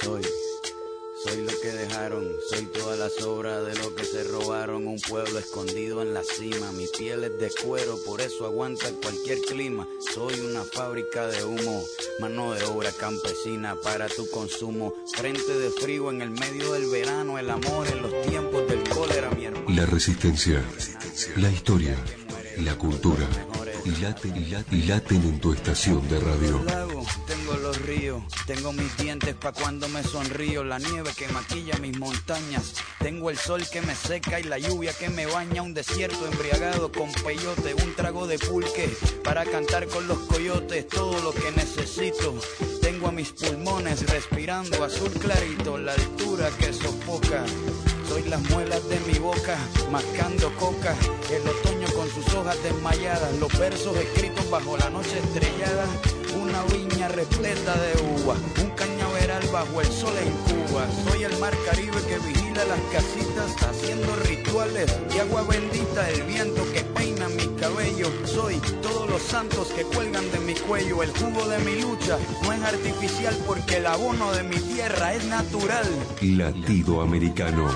Soy lo que dejaron, soy toda la sobra de lo que se robaron. Un pueblo escondido en la cima, mi piel es de cuero, por eso aguanta cualquier clima. Soy una fábrica de humo, mano de obra campesina para tu consumo. Frente de frío en el medio del verano, el amor en los tiempos del cólera, mi hermano. La resistencia, la historia, la cultura. Y laten en tu estación de radio. Tengo los ríos, tengo mis dientes pa' cuando me sonrío. La nieve que maquilla mis montañas. Tengo el sol que me seca y la lluvia que me baña. Un desierto embriagado con peyote, un trago de pulque para cantar con los coyotes. Todo lo que necesito. Tengo a mis pulmones respirando azul clarito. La altura que sofoca. Soy las muelas de mi boca, mascando coca. El otoño con sus hojas desmayadas. Los versos escritos bajo la noche estrellada. Una viña repleta de uvas. Un cañaveral bajo el sol en Cuba. Soy el mar Caribe que vigila las casitas, haciendo rituales y agua bendita. El viento que peina mi cabello. Soy todos los santos que cuelgan de mi cuello. El jugo de mi lucha no es artificial porque el abono de mi tierra es natural. Latido americano.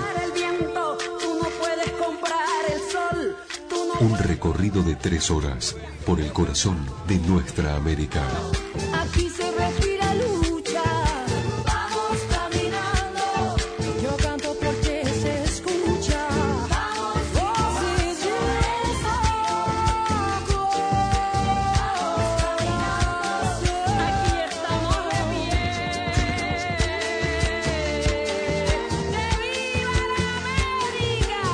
Un recorrido de 3 horas por el corazón de nuestra América. Aquí se respira lucha. Vamos caminando. Yo canto porque se escucha. Vamos, si yo salgo. Aquí estamos de pie. ¡Que viva la América!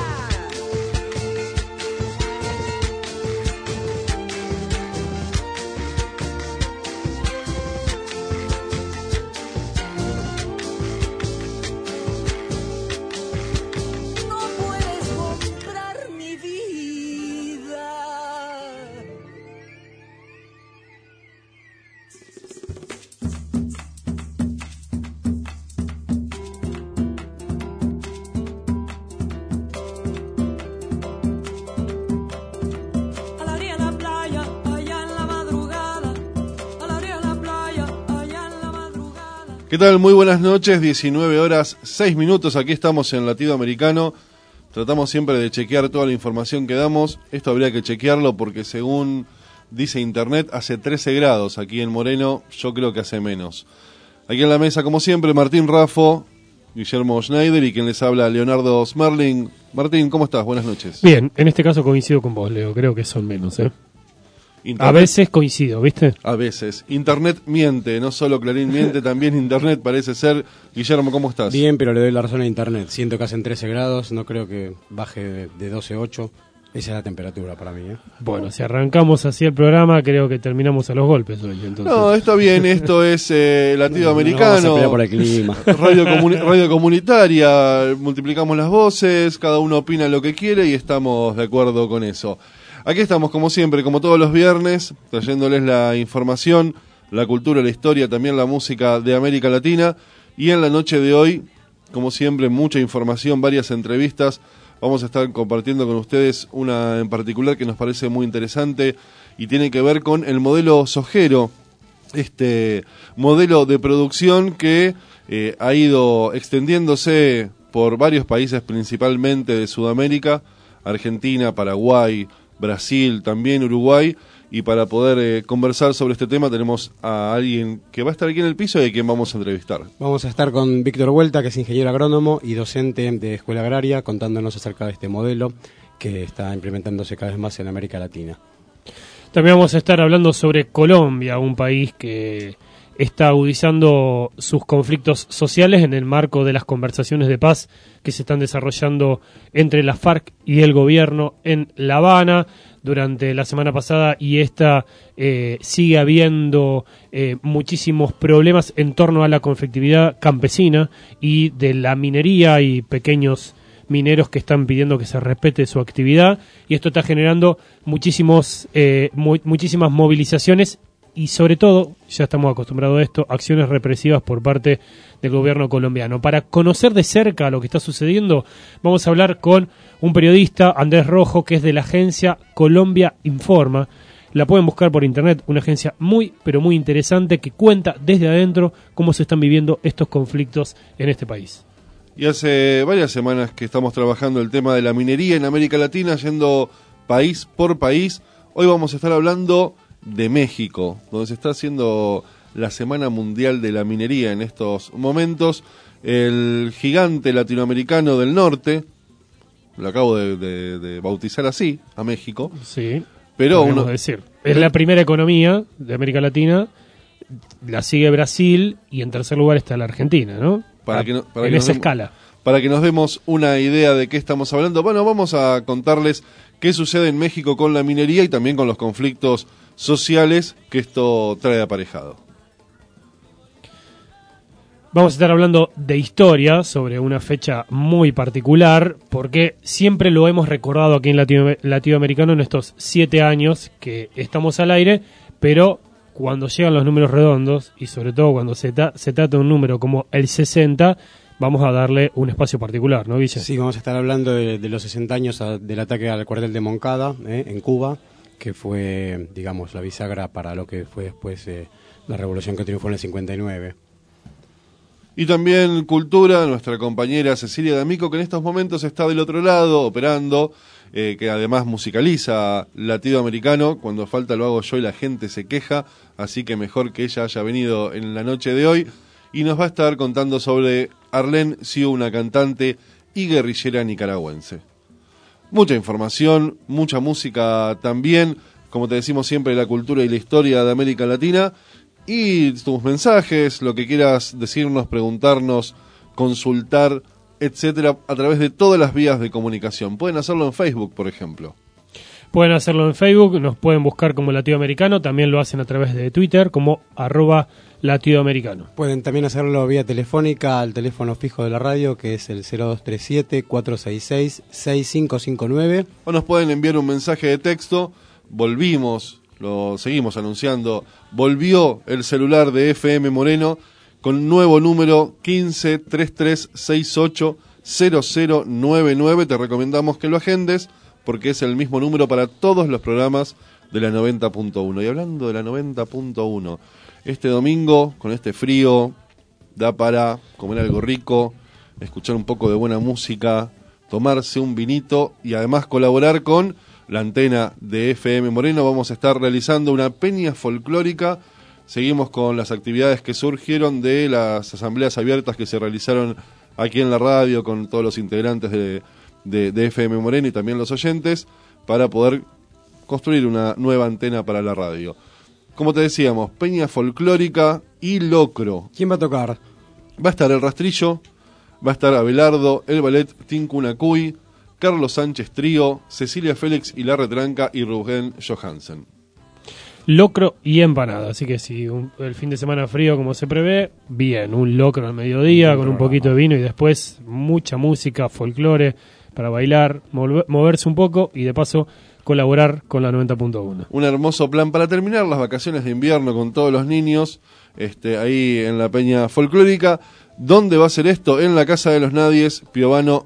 ¿Qué tal? Muy buenas noches, 19 horas 6 minutos, aquí estamos en Latido Americano. Tratamos siempre de chequear toda la información que damos. Esto habría que chequearlo porque según dice internet hace 13 grados. Aquí en Moreno yo creo que hace menos. Aquí en la mesa, como siempre, Martín Raffo, Guillermo Schneider y quien les habla, Leonardo Smerling. Martín, ¿cómo estás? Buenas noches. Bien, en este caso coincido con vos, Leo, creo que son menos, Internet, a veces coincido, ¿viste? A veces. Internet miente, no solo Clarín miente, también Internet parece ser. Guillermo, ¿cómo estás? Bien, pero le doy la razón a Internet. Siento que hacen 13 grados, no creo que baje de 12,8. Esa es la temperatura para mí, Bueno, si arrancamos así el programa, creo que terminamos a los golpes hoy. Entonces. No, está bien, esto es Latido Americano. No por el clima. Radio comunitaria, multiplicamos las voces, cada uno opina lo que quiere y estamos de acuerdo con eso. Aquí estamos, como siempre, como todos los viernes, trayéndoles la información, la cultura, la historia, también la música de América Latina. Y en la noche de hoy, como siempre, mucha información, varias entrevistas. Vamos a estar compartiendo con ustedes una en particular que nos parece muy interesante y tiene que ver con el modelo sojero, este modelo de producción que ha ido extendiéndose por varios países, principalmente de Sudamérica, Argentina, Paraguay, Brasil, también Uruguay, y para poder conversar sobre este tema tenemos a alguien que va a estar aquí en el piso y a quien vamos a entrevistar. Vamos a estar con Víctor Huelta, que es ingeniero agrónomo y docente de Escuela Agraria, contándonos acerca de este modelo que está implementándose cada vez más en América Latina. También vamos a estar hablando sobre Colombia, un país que está agudizando sus conflictos sociales en el marco de las conversaciones de paz que se están desarrollando entre la FARC y el gobierno en La Habana. Durante la semana pasada y esta sigue habiendo muchísimos problemas en torno a la conflictividad campesina y de la minería y pequeños mineros que están pidiendo que se respete su actividad, y esto está generando muchísimas movilizaciones y sobre todo, ya estamos acostumbrados a esto, acciones represivas por parte del gobierno colombiano. Para conocer de cerca lo que está sucediendo, vamos a hablar con un periodista, Andrés Rojo, que es de la agencia Colombia Informa. La pueden buscar por internet, una agencia muy, pero muy interesante que cuenta desde adentro cómo se están viviendo estos conflictos en este país. Y hace varias semanas que estamos trabajando el tema de la minería en América Latina, yendo país por país. Hoy vamos a estar hablando de México, donde se está haciendo la Semana Mundial de la Minería en estos momentos. El gigante latinoamericano del norte, lo acabo de bautizar así, a México. Sí, pero podemos decir. Es la primera economía de América Latina, la sigue Brasil y en tercer lugar está la Argentina, ¿no? En esa escala. Para que nos demos una idea de qué estamos hablando, bueno, vamos a contarles qué sucede en México con la minería y también con los conflictos sociales que esto trae aparejado. Vamos a estar hablando de historia sobre una fecha muy particular, porque siempre lo hemos recordado aquí en Latinoamericano en estos 7 años que estamos al aire, pero cuando llegan los números redondos, y sobre todo cuando se trata de un número como el 60, vamos a darle un espacio particular, ¿no, Guille? Sí, vamos a estar hablando de los 60 años del ataque al cuartel de Moncada, en Cuba, que fue, digamos, la bisagra para lo que fue después la revolución que triunfó en el 59. Y también cultura, nuestra compañera Cecilia D'Amico, que en estos momentos está del otro lado, operando, que además musicaliza Latinoamericano. Cuando falta lo hago yo y la gente se queja, así que mejor que ella haya venido en la noche de hoy. Y nos va a estar contando sobre Arlene Siu, una cantante y guerrillera nicaragüense. Mucha información, mucha música también, como te decimos siempre, la cultura y la historia de América Latina. Y tus mensajes, lo que quieras decirnos, preguntarnos, consultar, etcétera, a través de todas las vías de comunicación. Pueden hacerlo en Facebook, por ejemplo. Pueden hacerlo en Facebook, nos pueden buscar como Latinoamericano, también lo hacen a través de Twitter como @Latinoamericano. Pueden también hacerlo vía telefónica al teléfono fijo de la radio, que es el 0237-466-6559. O nos pueden enviar un mensaje de texto. Volvimos, lo seguimos anunciando, volvió el celular de FM Moreno con nuevo número 1533680099. Te recomendamos que lo agendes porque es el mismo número para todos los programas de la 90.1. Y hablando de la 90.1, este domingo, con este frío, da para comer algo rico, escuchar un poco de buena música, tomarse un vinito y además colaborar con la antena de FM Moreno. Vamos a estar realizando una peña folclórica. Seguimos con las actividades que surgieron de las asambleas abiertas que se realizaron aquí en la radio con todos los integrantes de FM Moreno y también los oyentes para poder construir una nueva antena para la radio. Como te decíamos, peña folclórica y locro. ¿Quién va a tocar? Va a estar El Rastrillo, va a estar Abelardo, el ballet Tincunacuy, Carlos Sánchez Trío, Cecilia Félix y La Retranca y Rubén Johansen. Locro y empanada, así que si el fin de semana frío como se prevé, bien, un locro al mediodía con un poquito de vino y después mucha música, folclore para bailar, moverse un poco y de paso colaborar con la 90.1. Un hermoso plan para terminar las vacaciones de invierno con todos los niños, ahí en la peña folclórica. ¿Dónde va a ser esto? En la Casa de los Nadies, Piovano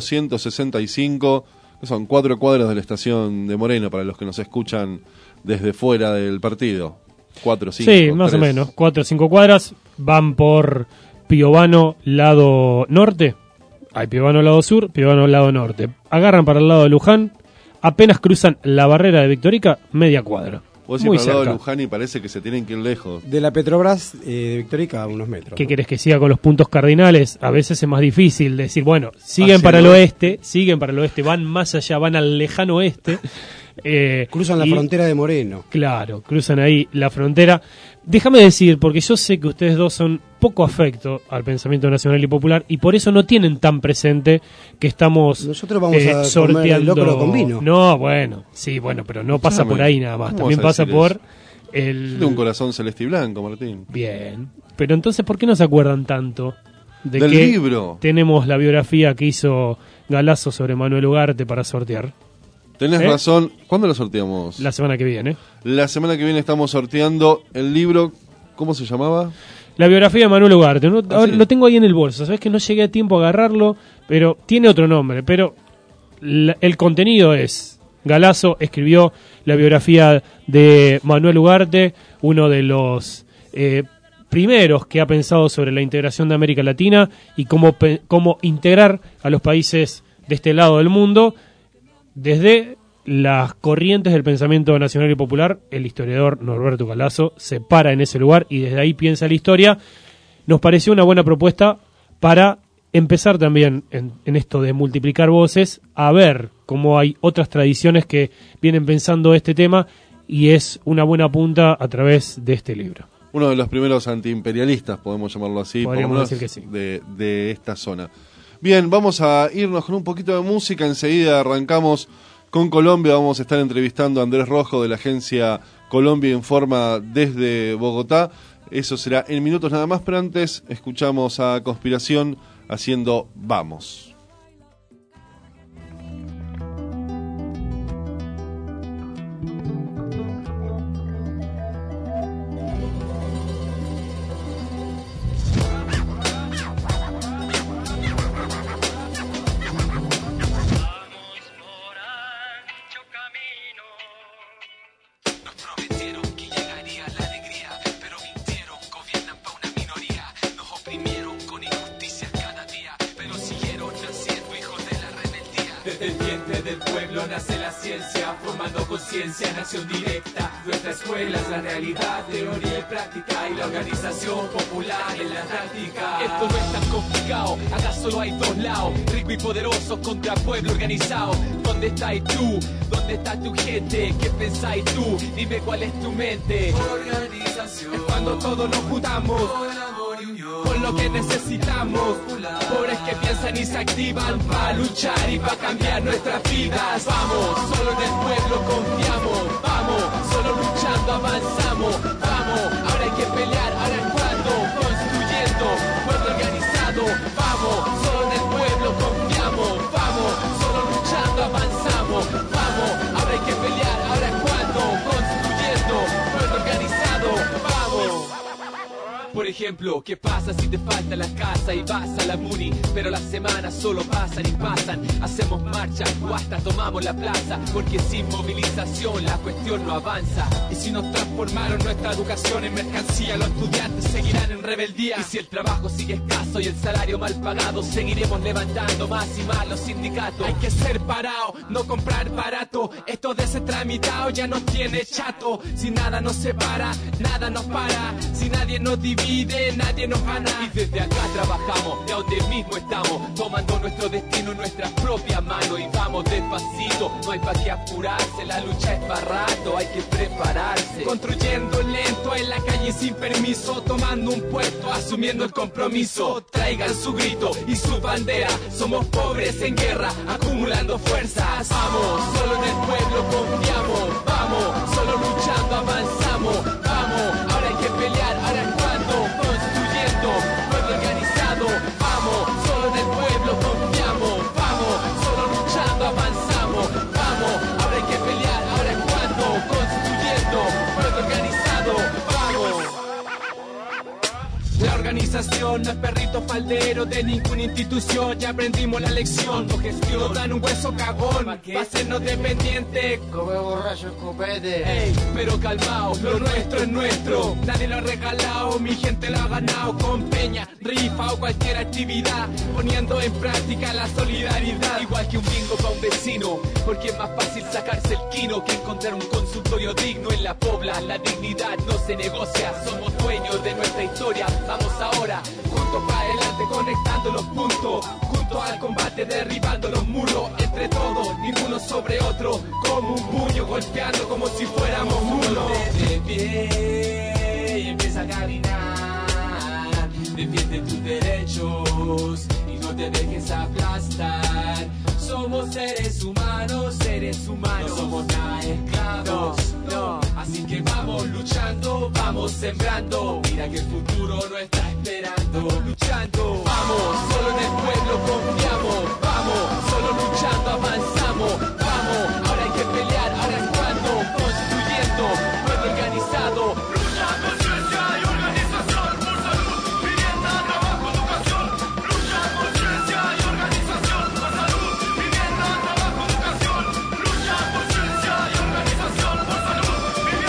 1265, que son 4 cuadras de la estación de Moreno, para los que nos escuchan desde fuera del partido. 4, 5, sí, más 3. o menos, 4 o 5 cuadras, van por Piovano lado norte, hay Piovano lado sur, Piovano lado norte. Agarran para el lado de Luján, apenas cruzan la barrera de Victorica, media cuadra. Vos muy decís para el lado de cerca. Luján y parece que se tienen que ir lejos. De la Petrobras de Victorica a unos metros. ¿Qué querés que siga con los puntos cardinales? A veces es más difícil decir, bueno, siguen Hacia para el el oeste, van más allá, van al lejano oeste. Cruzan la frontera de Moreno. Claro, cruzan ahí la frontera. Déjame decir, porque yo sé que ustedes dos son poco afecto al pensamiento nacional y popular y por eso no tienen tan presente que estamos Nosotros vamos a sorteando comer el locro con vino. No, bueno, sí, bueno, pero no pasa por ahí nada más. ¿Cómo También vas a pasa decir por eso? el... Tiene un corazón celeste y blanco, Martín. Bien, pero entonces, ¿por qué no se acuerdan tanto de Del que libro. tenemos la biografía que hizo Galazo sobre Manuel Ugarte para sortear? Tenés razón. ¿Cuándo lo sorteamos? La semana que viene. La semana que viene estamos sorteando el libro. ¿Cómo se llamaba? La biografía de Manuel Ugarte. ¿No? Ah, sí. Lo tengo ahí en el bolso. Sabes que no llegué a tiempo a agarrarlo, pero tiene otro nombre. Pero el contenido es: Galazo escribió la biografía de Manuel Ugarte, uno de los primeros que ha pensado sobre la integración de América Latina y cómo integrar a los países de este lado del mundo desde las corrientes del pensamiento nacional y popular. El historiador Norberto Galazo se para en ese lugar y desde ahí piensa la historia. Nos pareció una buena propuesta para empezar también en esto de multiplicar voces, a ver cómo hay otras tradiciones que vienen pensando este tema, y es una buena punta a través de este libro. Uno de los primeros antiimperialistas, podemos llamarlo así, Podríamos decir que sí. de esta zona. Bien, vamos a irnos con un poquito de música. Enseguida arrancamos con Colombia. Vamos a estar entrevistando a Andrés Rojo de la agencia Colombia Informa desde Bogotá. Eso será en minutos nada más, pero antes escuchamos a Conspiración haciendo Vamos. Nación directa, nuestra escuela es la realidad, teoría y práctica y la organización popular en la táctica. Esto no es tan complicado, acá solo hay dos lados, rico y poderoso contra pueblo organizado. ¿Dónde estáis tú? ¿Dónde está tu gente? ¿Qué pensáis tú? Dime cuál es tu mente. Organización es cuando todos nos juntamos por lo que necesitamos, pobres que piensan y se activan para luchar y para cambiar nuestras vidas. Vamos, solo en el pueblo confiamos. Vamos, solo luchando avanzamos. Vamos, ahora hay que pelear, ahora es cuando, construyendo pueblo organizado. Vamos, solo en el pueblo confiamos. Vamos, solo luchando avanzamos. Vamos, ahora hay que pelear, ahora es cuando, construyendo pueblo organizado. Vamos. Por ejemplo, ¿qué pasa si te falta la casa y vas a la Muni? Pero las semanas solo pasan y pasan. Hacemos marcha o hasta tomamos la plaza, porque sin movilización la cuestión no avanza. Y si nos transformaron nuestra educación en mercancía, los estudiantes seguirán en rebeldía. Y si el trabajo sigue escaso y el salario mal pagado, seguiremos levantando más y más los sindicatos. Hay que ser parado, no comprar barato. Esto de ser tramitado ya nos tiene chato. Si nada nos separa, nada nos para. Si nadie nos divide, nadie nos gana. Y desde acá trabajamos, de donde mismo estamos, tomando nuestro destino en nuestras propias manos. Y vamos despacito, no hay pa' qué apurarse, la lucha es para rato, hay que prepararse. Construyendo lento en la calle sin permiso, tomando un puesto, asumiendo el compromiso. Traigan su grito y su bandera, somos pobres en guerra, acumulando fuerzas. Vamos, solo en el pueblo confiamos. Vamos, solo luchando avanzamos. Vamos, ahora hay que pelear, ahora es cuando, construyendo pueblo organizado. Vamos, solo en el pueblo confiamos. Vamos, solo luchando avanzamos. Vamos, ahora hay que pelear, ahora es cuando, construyendo pueblo organizado. Vamos. La organización no es perrito faldero de ninguna institución. Ya aprendimos la lección. No gestión, dan un hueso cagón pa' hacernos dependientes. Come borracho escopete. Ey, pero calmao, lo nuestro es nuestro. Nadie lo ha regalado, mi gente lo ha ganado. Con peña, rifa o cualquier actividad, poniendo en práctica la solidaridad. Igual que un bingo pa' un vecino, porque es más fácil sacarse el quino que encontrar un consultorio digno en la pobla. La dignidad no se negocia, somos dueños de nuestra historia. Vamos ahora, juntos para adelante, conectando los puntos. Juntos al combate, derribando los muros. Entre todos, ninguno sobre otro. Como un puño golpeando como si fuéramos muros. De pie y empieza a caminar. Defiende tus derechos y no te dejes aplastar. Somos seres humanos, no somos nada esclavos, no. Así que vamos luchando, vamos sembrando. Mira que el futuro no está esperando, luchando. Vamos, solo en el pueblo confiamos. Vamos, solo luchando avanzamos. Vamos, ahora hay que pelear, ahora es cuando, construyendo pueblo organizado. Lucha, conciencia y organización por salud, vivienda, trabajo, educación. Lucha, conciencia y organización por salud, vivienda, trabajo, educación. Lucha, conciencia y organización por salud, vivienda.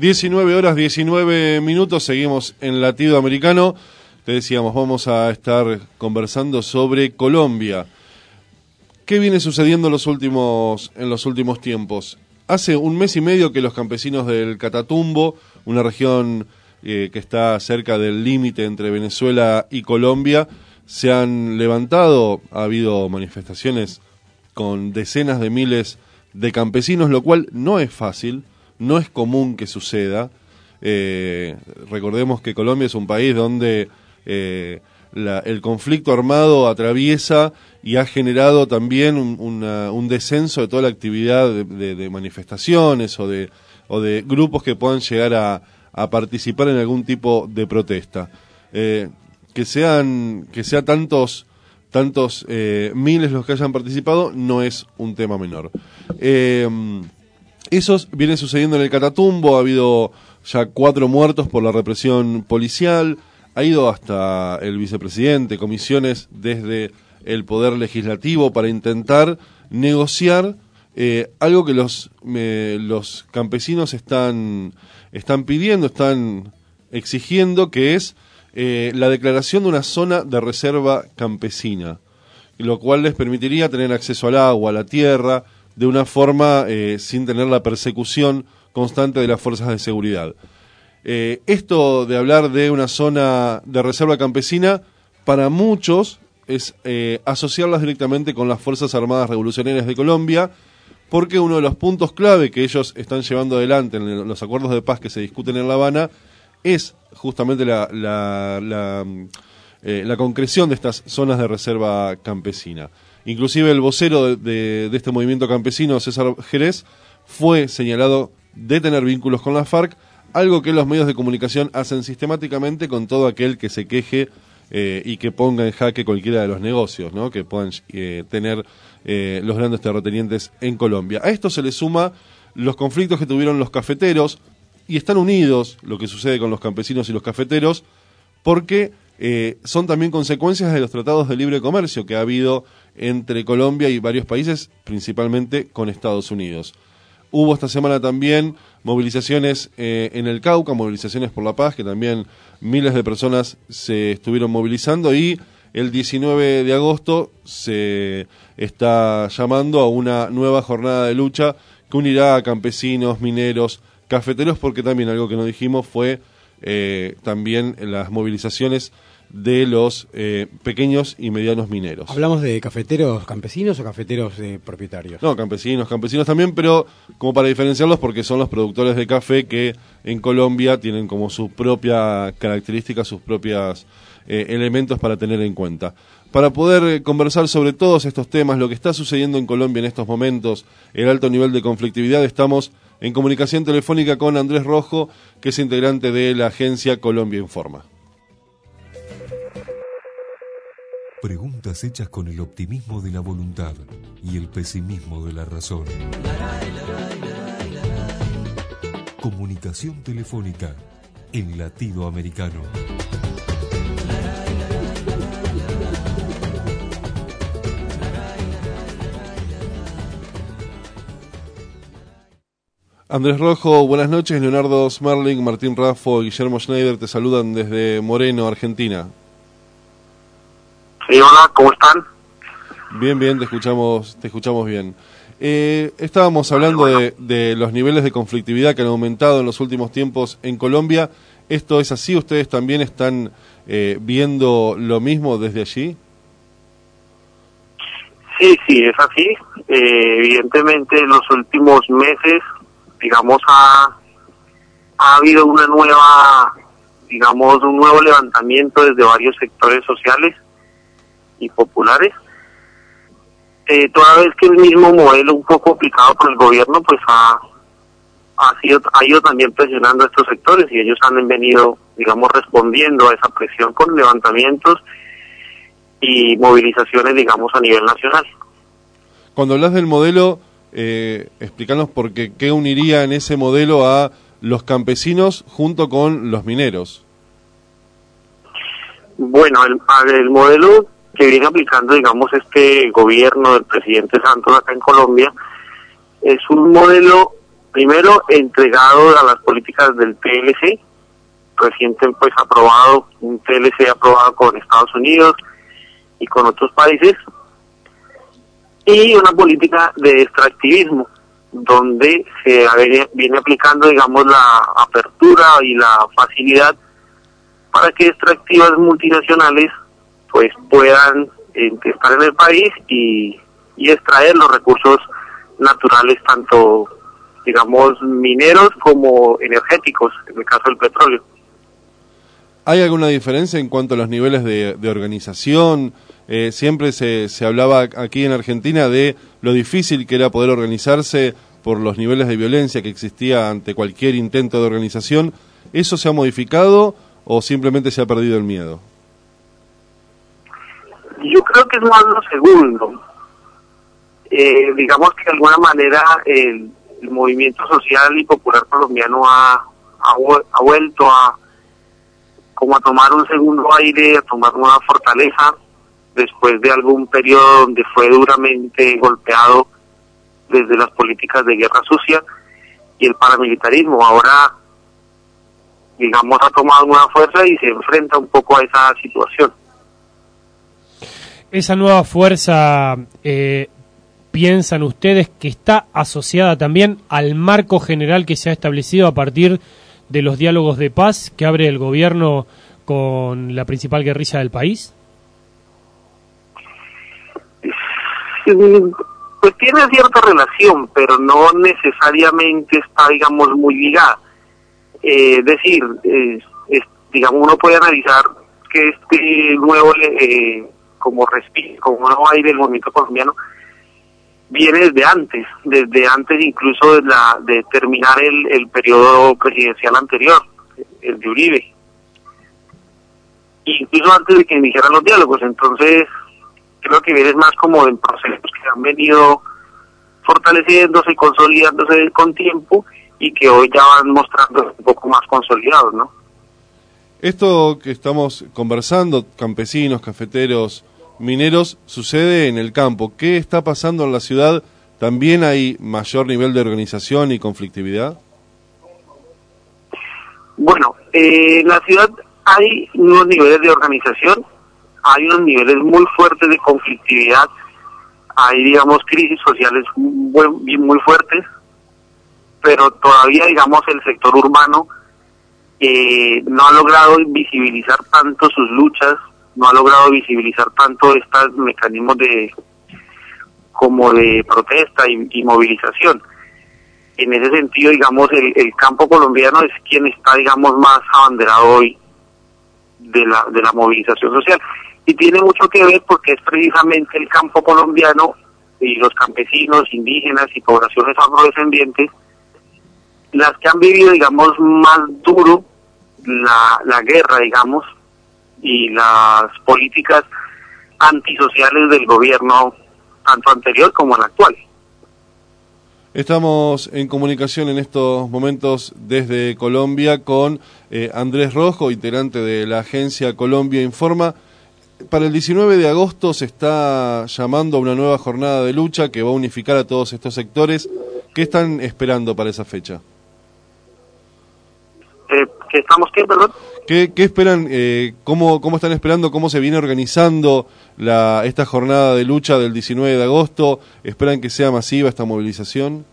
19 horas 19 minutos, seguimos en Latido Americano. Te decíamos, vamos a estar conversando sobre Colombia. ¿Qué viene sucediendo en los últimos tiempos? Hace un mes y medio que los campesinos del Catatumbo, una región que está cerca del límite entre Venezuela y Colombia, se han levantado. Ha habido manifestaciones con decenas de miles de campesinos, lo cual no es fácil, no es común que suceda. Recordemos que Colombia es un país donde el conflicto armado atraviesa y ha generado también un descenso de toda la actividad de manifestaciones o de grupos que puedan llegar a participar en algún tipo de protesta. Que sea tantos miles los que hayan participado no es un tema menor. Eso viene sucediendo en el Catatumbo. Ha habido ya 4 muertos por la represión policial. Ha ido hasta el vicepresidente, comisiones desde el Poder Legislativo para intentar negociar algo que los campesinos están pidiendo, están exigiendo, que es la declaración de una zona de reserva campesina, lo cual les permitiría tener acceso al agua, a la tierra, de una forma sin tener la persecución constante de las fuerzas de seguridad. Esto de hablar de una zona de reserva campesina, para muchos es asociarlas directamente con las Fuerzas Armadas Revolucionarias de Colombia, porque uno de los puntos clave que ellos están llevando adelante en los acuerdos de paz que se discuten en La Habana es justamente la concreción de estas zonas de reserva campesina. Inclusive el vocero de este movimiento campesino, César Jerez, fue señalado de tener vínculos con la FARC, algo que los medios de comunicación hacen sistemáticamente con todo aquel que se queje y que ponga en jaque cualquiera de los negocios, ¿no?, que puedan tener los grandes terratenientes en Colombia. A esto se le suma los conflictos que tuvieron los cafeteros, y están unidos lo que sucede con los campesinos y los cafeteros, porque son también consecuencias de los tratados de libre comercio que ha habido entre Colombia y varios países, principalmente con Estados Unidos. Hubo esta semana también movilizaciones en el Cauca, movilizaciones por la paz, que también miles de personas se estuvieron movilizando, y el 19 de agosto se está llamando a una nueva jornada de lucha que unirá a campesinos, mineros, cafeteros, porque también algo que no dijimos fue también las movilizaciones de los pequeños y medianos mineros. ¿Hablamos de cafeteros campesinos o cafeteros propietarios? No, campesinos también, pero como para diferenciarlos, porque son los productores de café que en Colombia tienen como su propia característica, sus propios elementos para tener en cuenta. Para poder conversar sobre todos estos temas, lo que está sucediendo en Colombia en estos momentos, el alto nivel de conflictividad, estamos en comunicación telefónica con Andrés Rojo, que es integrante de la agencia Colombia Informa. Preguntas hechas con el optimismo de la voluntad y el pesimismo de la razón. Comunicación telefónica en Latido Americano. Andrés Rojo, buenas noches. Leonardo Smerling, Martín Raffo y Guillermo Schneider te saludan desde Moreno, Argentina. Sí, hola, ¿cómo están? Bien, te escuchamos bien. Estábamos hablando de los niveles de conflictividad que han aumentado en los últimos tiempos en Colombia. ¿Esto es así? ¿Ustedes también están viendo lo mismo desde allí? Sí, es así. Evidentemente en los últimos meses, digamos, ha habido un nuevo levantamiento desde varios sectores sociales y populares, toda vez que el mismo modelo un poco aplicado por el gobierno pues ha ido también presionando a estos sectores, y ellos han venido, digamos, respondiendo a esa presión con levantamientos y movilizaciones, digamos, a nivel nacional. Cuando hablas del modelo, explícanos qué uniría en ese modelo a los campesinos junto con los mineros. Bueno, el modelo que viene aplicando, digamos, este gobierno del presidente Santos acá en Colombia, es un modelo Primero, entregado a las políticas del TLC, reciente pues aprobado, un TLC aprobado con Estados Unidos y con otros países, y una política de extractivismo, donde se viene aplicando, digamos, la apertura y la facilidad para que extractivas multinacionales pues puedan estar en el país y extraer los recursos naturales, tanto, digamos, mineros como energéticos, en el caso del petróleo. ¿Hay alguna diferencia en cuanto a los niveles de organización? Siempre se hablaba aquí en Argentina de lo difícil que era poder organizarse por los niveles de violencia que existía ante cualquier intento de organización. ¿Eso se ha modificado o simplemente se ha perdido el miedo? Yo creo que es más lo segundo. Digamos que de alguna manera el movimiento social y popular colombiano ha vuelto a tomar un segundo aire, a tomar una fortaleza después de algún periodo donde fue duramente golpeado desde las políticas de guerra sucia y el paramilitarismo. Ahora, digamos, ha tomado nueva fuerza y se enfrenta un poco a esa situación. Esa nueva fuerza, ¿piensan ustedes que está asociada también al marco general que se ha establecido a partir de los diálogos de paz que abre el gobierno con la principal guerrilla del país? Pues tiene cierta relación, pero no necesariamente está, digamos, muy ligada. Es decir, digamos, uno puede analizar que este nuevo como nuevo aire del movimiento colombiano viene desde antes incluso de terminar el periodo presidencial anterior, el de Uribe, incluso antes de que iniciaran los diálogos. Entonces creo que viene más como en procesos que han venido fortaleciéndose, consolidándose con tiempo y que hoy ya van mostrando un poco más consolidados, ¿no? Esto que estamos conversando, campesinos, cafeteros, mineros, sucede en el campo. ¿Qué está pasando en la ciudad? ¿También hay mayor nivel de organización y conflictividad? Bueno, en la ciudad hay unos niveles de organización, hay unos niveles muy fuertes de conflictividad, hay, digamos, crisis sociales muy fuertes, pero todavía, digamos, el sector urbano no ha logrado visibilizar tanto sus luchas, no ha logrado visibilizar tanto estos mecanismos de protesta y movilización. En ese sentido, digamos, el campo colombiano es quien está, digamos, más abanderado hoy de la movilización social. Y tiene mucho que ver porque es precisamente el campo colombiano y los campesinos, indígenas y poblaciones afrodescendientes las que han vivido, digamos, más duro la guerra, digamos, y las políticas antisociales del gobierno, tanto anterior como el actual. Estamos en comunicación en estos momentos desde Colombia con Andrés Rojo, integrante de la agencia Colombia Informa. Para el 19 de agosto se está llamando a una nueva jornada de lucha que va a unificar a todos estos sectores. ¿Qué están esperando para esa fecha? ¿Qué esperan? ¿Cómo están esperando? ¿Cómo se viene organizando esta jornada de lucha del 19 de agosto? ¿Esperan que sea masiva esta movilización?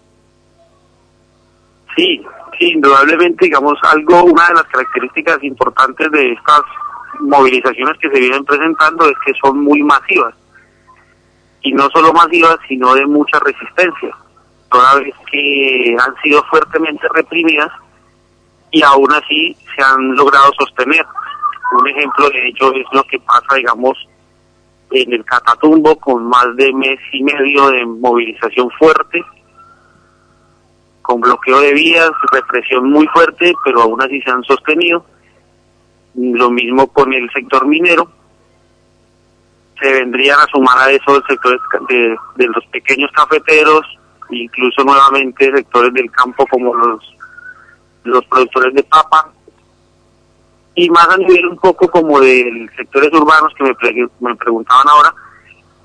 Sí, indudablemente, digamos, una de las características importantes de estas movilizaciones que se vienen presentando es que son muy masivas. Y no solo masivas, sino de mucha resistencia, toda vez que han sido fuertemente reprimidas y aún así se han logrado sostener. Un ejemplo de ello es lo que pasa, digamos, en el Catatumbo, con más de mes y medio de movilización fuerte, con bloqueo de vías, represión muy fuerte, pero aún así se han sostenido. Lo mismo con el sector minero. Se vendrían a sumar a esos sectores de los pequeños cafeteros, incluso nuevamente sectores del campo como los productores de papa, y más a nivel un poco como de sectores urbanos que me preguntaban ahora.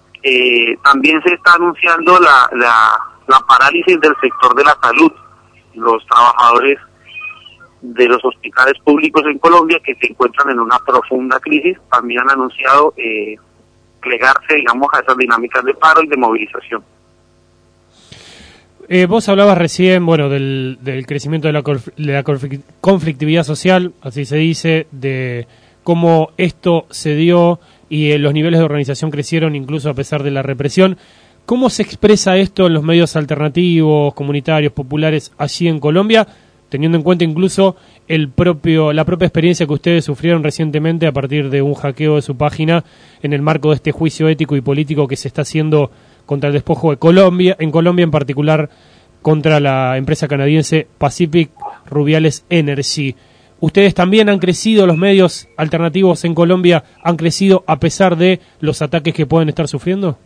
También se está anunciando la parálisis del sector de la salud, los trabajadores de los hospitales públicos en Colombia, que se encuentran en una profunda crisis, también han anunciado plegarse, digamos, a esas dinámicas de paro y de movilización. Vos hablabas recién, bueno, del crecimiento de la conflictividad social, así se dice, de cómo esto se dio y los niveles de organización crecieron incluso a pesar de la represión. ¿Cómo se expresa esto en los medios alternativos, comunitarios, populares allí en Colombia, teniendo en cuenta incluso la propia experiencia que ustedes sufrieron recientemente a partir de un hackeo de su página en el marco de este juicio ético y político que se está haciendo contra el despojo de Colombia, en particular contra la empresa canadiense Pacific Rubiales Energy? ¿Ustedes también han crecido, los medios alternativos en Colombia han crecido a pesar de los ataques que pueden estar sufriendo?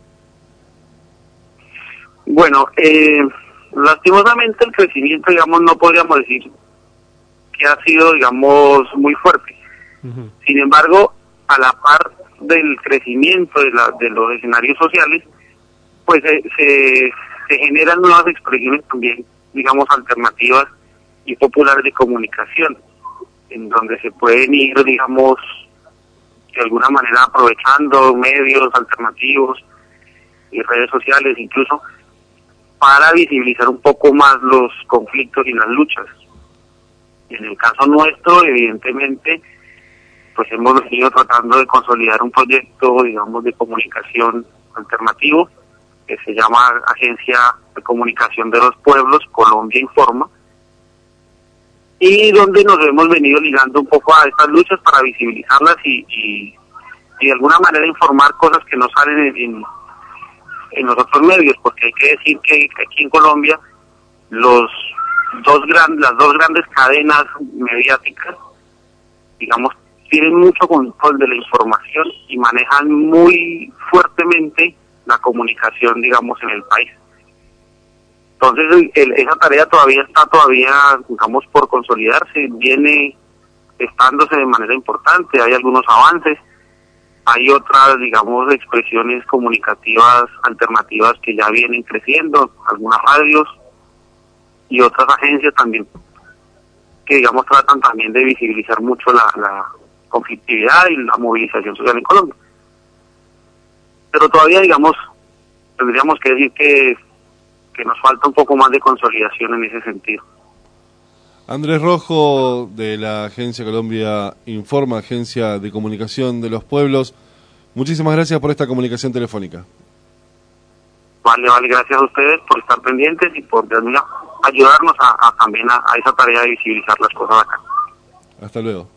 Bueno, lastimosamente el crecimiento, digamos, no podríamos decir que ha sido, digamos, muy fuerte. Uh-huh. Sin embargo, a la par del crecimiento de los escenarios sociales, pues se generan nuevas expresiones también, digamos, alternativas y populares de comunicación, en donde se pueden ir, digamos, de alguna manera aprovechando medios alternativos y redes sociales incluso para visibilizar un poco más los conflictos y las luchas. En el caso nuestro, evidentemente, pues hemos venido tratando de consolidar un proyecto, digamos, de comunicación alternativo, que se llama Agencia de Comunicación de los Pueblos, Colombia Informa, y donde nos hemos venido ligando un poco a estas luchas para visibilizarlas y de alguna manera informar cosas que no salen en los otros medios, porque hay que decir que aquí en Colombia las dos grandes cadenas mediáticas, digamos, tienen mucho control de la información y manejan muy fuertemente la comunicación, digamos, en el país. Entonces, esa tarea está digamos, por consolidarse, viene gestándose de manera importante, hay algunos avances, hay otras, digamos, expresiones comunicativas alternativas que ya vienen creciendo, algunas radios y otras agencias también, que, digamos, tratan también de visibilizar mucho la conflictividad y la movilización social en Colombia. Pero todavía, digamos, tendríamos que decir que nos falta un poco más de consolidación en ese sentido. Andrés Rojo, de la Agencia Colombia Informa, Agencia de Comunicación de los Pueblos, muchísimas gracias por esta comunicación telefónica. Vale, gracias a ustedes por estar pendientes y por ayudarnos también a esa tarea de visibilizar las cosas acá. Hasta luego.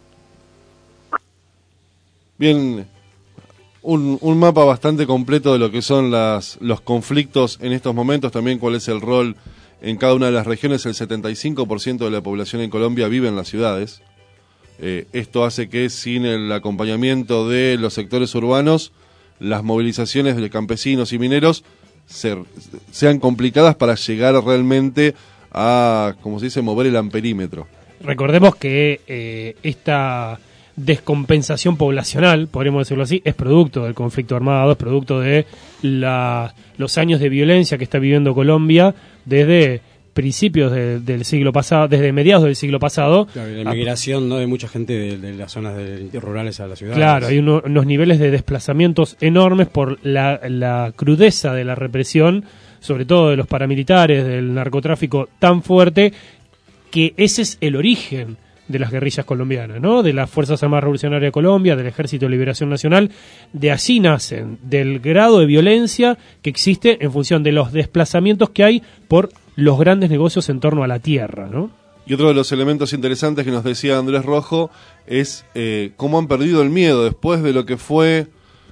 Bien, un mapa bastante completo de lo que son los conflictos en estos momentos, también cuál es el rol en cada una de las regiones. El 75% de la población en Colombia vive en las ciudades. Esto hace que sin el acompañamiento de los sectores urbanos, las movilizaciones de campesinos y mineros sean complicadas para llegar realmente a, como se dice, mover el amperímetro. Recordemos que esta descompensación poblacional, podríamos decirlo así, es producto del conflicto armado, es producto de los años de violencia que está viviendo Colombia desde principios del siglo pasado, desde mediados del siglo pasado. Claro, la migración, ¿no?, de mucha gente de las zonas rurales a las ciudades. Claro, hay unos niveles de desplazamientos enormes por la crudeza de la represión, sobre todo de los paramilitares, del narcotráfico tan fuerte, que ese es el origen de las guerrillas colombianas, ¿no?, de las Fuerzas Armadas Revolucionarias de Colombia, del Ejército de Liberación Nacional. De allí nacen, del grado de violencia que existe en función de los desplazamientos que hay por los grandes negocios en torno a la tierra, ¿no? Y otro de los elementos interesantes que nos decía Andrés Rojo es cómo han perdido el miedo después de lo que fue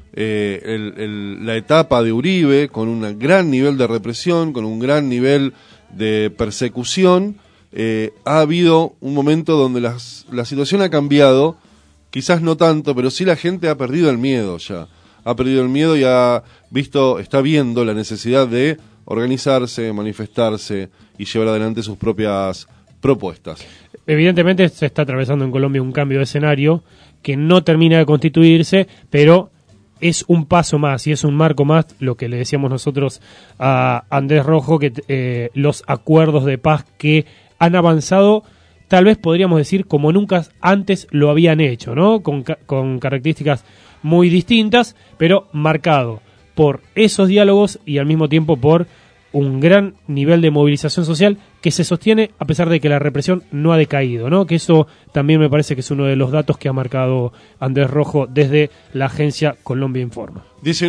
la etapa de Uribe, con un gran nivel de represión, con un gran nivel de persecución. Ha habido un momento donde la situación ha cambiado, quizás no tanto, pero sí la gente ha perdido el miedo ya. Ha perdido el miedo y está viendo la necesidad de organizarse, manifestarse y llevar adelante sus propias propuestas. Evidentemente se está atravesando en Colombia un cambio de escenario que no termina de constituirse, pero es un paso más y es un marco más, lo que le decíamos nosotros a Andrés Rojo, que los acuerdos de paz que han avanzado, tal vez podríamos decir como nunca antes lo habían hecho, ¿no? Con características muy distintas, pero marcado por esos diálogos y al mismo tiempo por un gran nivel de movilización social que se sostiene a pesar de que la represión no ha decaído, ¿no? Que eso también me parece que es uno de los datos que ha marcado Andrés Rojo desde la agencia Colombia Informa.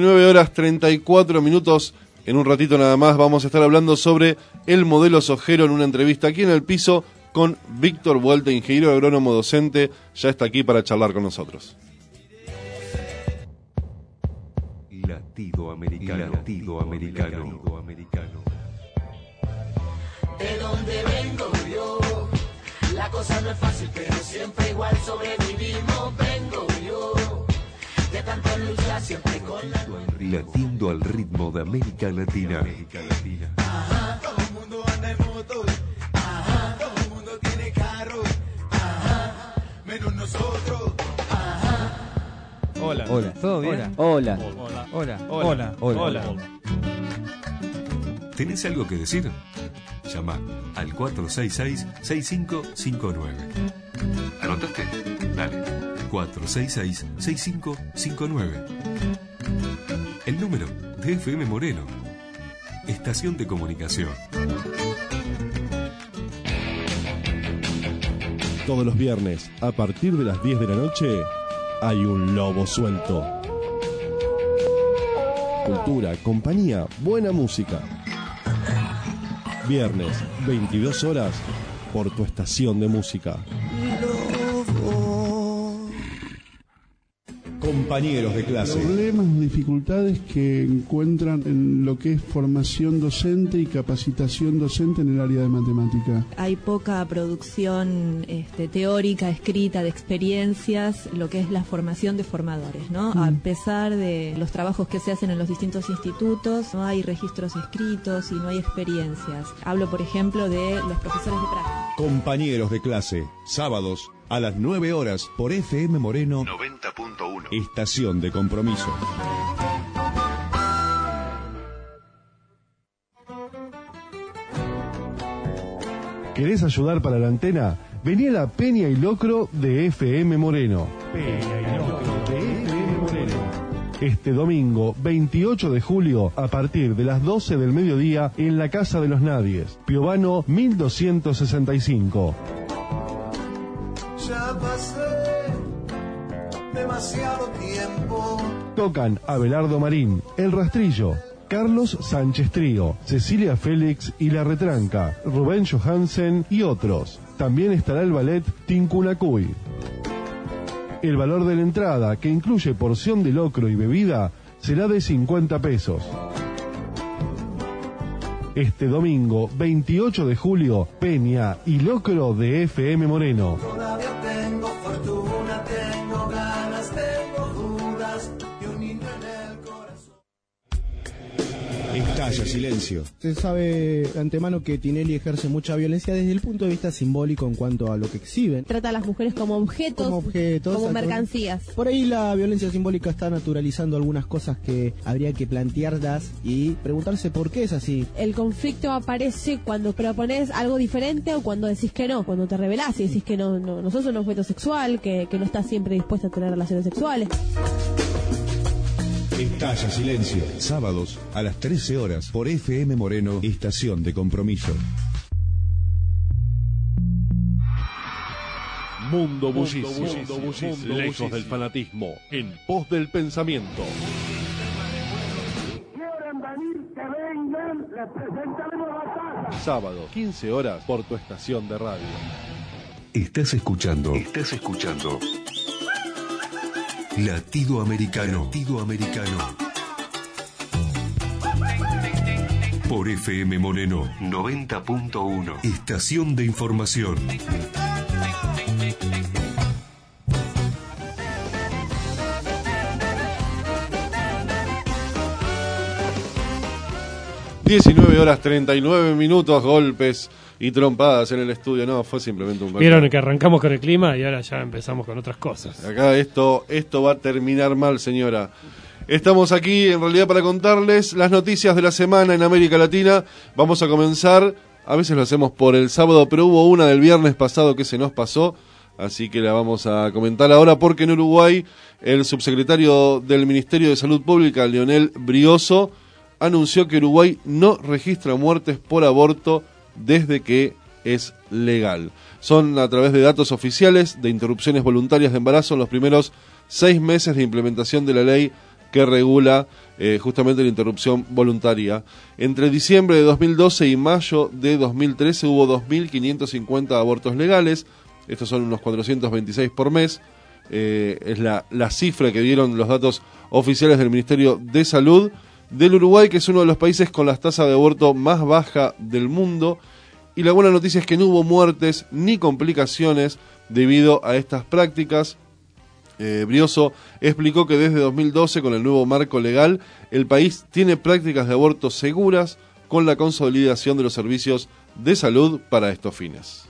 19:34. En un ratito nada más vamos a estar hablando sobre el modelo sojero en una entrevista aquí en El Piso con Víctor Vuelta, ingeniero agrónomo docente. Ya está aquí para charlar con nosotros. Latido americano. Latido americano. De donde vengo yo, la cosa no es fácil, pero siempre igual sobrevivimos. Vengo yo, de tanta lucha siempre con la... Latiendo al ritmo de América Latina. Ajá, todo el mundo anda en moto. Ajá, todo el mundo tiene carro. Ajá, menos nosotros. Ajá. Hola. ¿Todo bien? Hola. Hola. ¿Tenés algo que decir? Llama al 466-6559. ¿Anotaste? Dale. 466-6559. El número de FM Moreno. Estación de comunicación. Todos los viernes, a partir de las 10 de la noche, hay un lobo suelto. Cultura, compañía, buena música. Viernes, 22 horas, por tu estación de música. Compañeros de clase. Problemas o dificultades que encuentran en lo que es formación docente y capacitación docente en el área de matemática. Hay poca producción teórica, escrita, de experiencias, lo que es la formación de formadores, ¿no? A pesar de los trabajos que se hacen en los distintos institutos, no hay registros escritos y no hay experiencias. Hablo, por ejemplo, de los profesores de práctica. Compañeros de clase, sábados a las 9 horas por FM Moreno 90.1. Estación de compromiso. ¿Querés ayudar para la antena? Vení a la Peña y Locro de FM Moreno. Peña y Locro de FM Moreno. Este domingo, 28 de julio, a partir de las 12 del mediodía, en la Casa de los Nadies, Piovano 1265. Ya pasé demasiado tiempo. Tocan Abelardo Marín, El Rastrillo, Carlos Sánchez Trío, Cecilia Félix y La Retranca, Rubén Johansen y otros. También estará el ballet Tincunacuy. El valor de la entrada, que incluye porción de locro y bebida, será de 50 pesos. Este domingo, 28 de julio, Peña y Locro de FM Moreno. Todavía tengo fortuna, tengo ganas, tengo dudas y un niño en el corazón. Estalla silencio. Se sabe de antemano que Tinelli ejerce mucha violencia desde el punto de vista simbólico en cuanto a lo que exhiben. Trata a las mujeres como objetos, como mercancías. Por ahí la violencia simbólica está naturalizando algunas cosas que habría que plantearlas y preguntarse por qué es así. El conflicto aparece cuando propones algo diferente o cuando decís que no, cuando te revelás y decís que no sos un objeto sexual, que no estás siempre dispuesta a tener relaciones sexuales. Estalla silencio. Sábados a las 13 horas por FM Moreno, estación de compromiso. Mundo bullicio, lejos del fanatismo, en pos del pensamiento. Quieren venir, que vengan, les presentaremos batalla. Sábado, 15 horas por tu estación de radio. Estás escuchando. Latido Americano. Por FM Moreno 90.1. Estación de información. (19:39), golpes y trompadas en el estudio. No, fue simplemente un golpe. Vieron que arrancamos con el clima y ahora ya empezamos con otras cosas. Acá esto va a terminar mal, señora. Estamos aquí en realidad para contarles las noticias de la semana en América Latina. Vamos a comenzar, a veces lo hacemos por el sábado, pero hubo una del viernes pasado que se nos pasó, así que la vamos a comentar ahora porque en Uruguay el subsecretario del Ministerio de Salud Pública, Leonel Brioso, anunció que Uruguay no registra muertes por aborto desde que es legal. Son a través de datos oficiales de interrupciones voluntarias de embarazo en los primeros 6 meses de implementación de la ley que regula justamente la interrupción voluntaria. Entre diciembre de 2012 y mayo de 2013 hubo 2.550 abortos legales. Estos son unos 426 por mes. Es la cifra que dieron los datos oficiales del Ministerio de Salud del Uruguay, que es uno de los países con las tasas de aborto más baja del mundo. Y la buena noticia es que no hubo muertes ni complicaciones debido a estas prácticas. Brioso explicó que desde 2012, con el nuevo marco legal, el país tiene prácticas de aborto seguras con la consolidación de los servicios de salud para estos fines.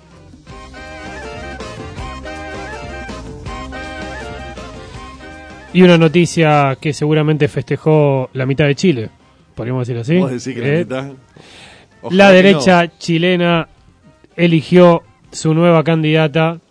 Y una noticia que seguramente festejó la mitad de Chile, podríamos decir así. ¿Vos decís que la mitad? La derecha chilena eligió su nueva candidata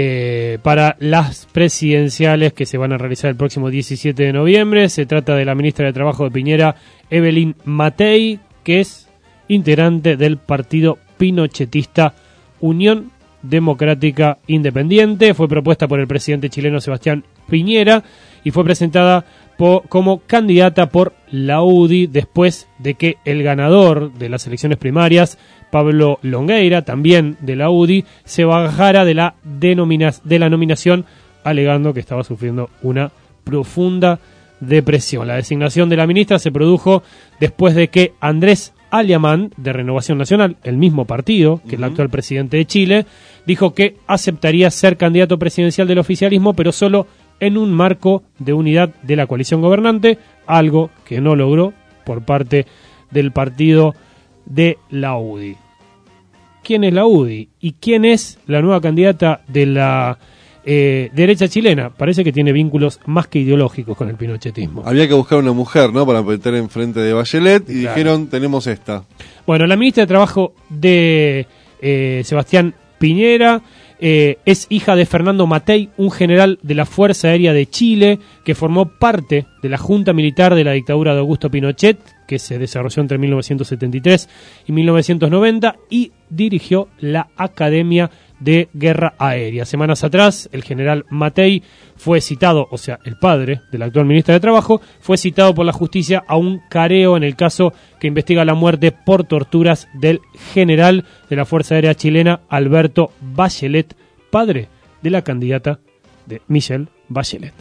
para las presidenciales que se van a realizar el próximo 17 de noviembre. Se trata de la ministra de Trabajo de Piñera, Evelyn Matei, que es integrante del partido pinochetista Unión Democrática Independiente. Fue propuesta por el presidente chileno Sebastián Piñera y fue presentada como candidata por la UDI después de que el ganador de las elecciones primarias, Pablo Longueira, también de la UDI, se bajara de la nominación, alegando que estaba sufriendo una profunda depresión. La designación de la ministra se produjo después de que Andrés Aliamán, de Renovación Nacional, el mismo partido que el actual presidente de Chile, dijo que aceptaría ser candidato presidencial del oficialismo, pero solo en un marco de unidad de la coalición gobernante, algo que no logró por parte del partido de la UDI. ¿Quién es la UDI? ¿Y quién es la nueva candidata de la derecha chilena? Parece que tiene vínculos más que ideológicos con el pinochetismo. Había que buscar una mujer, ¿no?, para meter enfrente de Bachelet, y claro, dijeron, tenemos esta. Bueno, la ministra de Trabajo de Sebastián Piñera es hija de Fernando Matei, un general de la Fuerza Aérea de Chile que formó parte de la Junta Militar de la dictadura de Augusto Pinochet, que se desarrolló entre 1973 y 1990, y dirigió la Academia de Guerra Aérea. Semanas atrás, el general Matei fue citado, o sea, el padre de la actual ministra de Trabajo, fue citado por la justicia a un careo en el caso que investiga la muerte por torturas del general de la Fuerza Aérea chilena, Alberto Bachelet, padre de la candidata de Michelle Bachelet.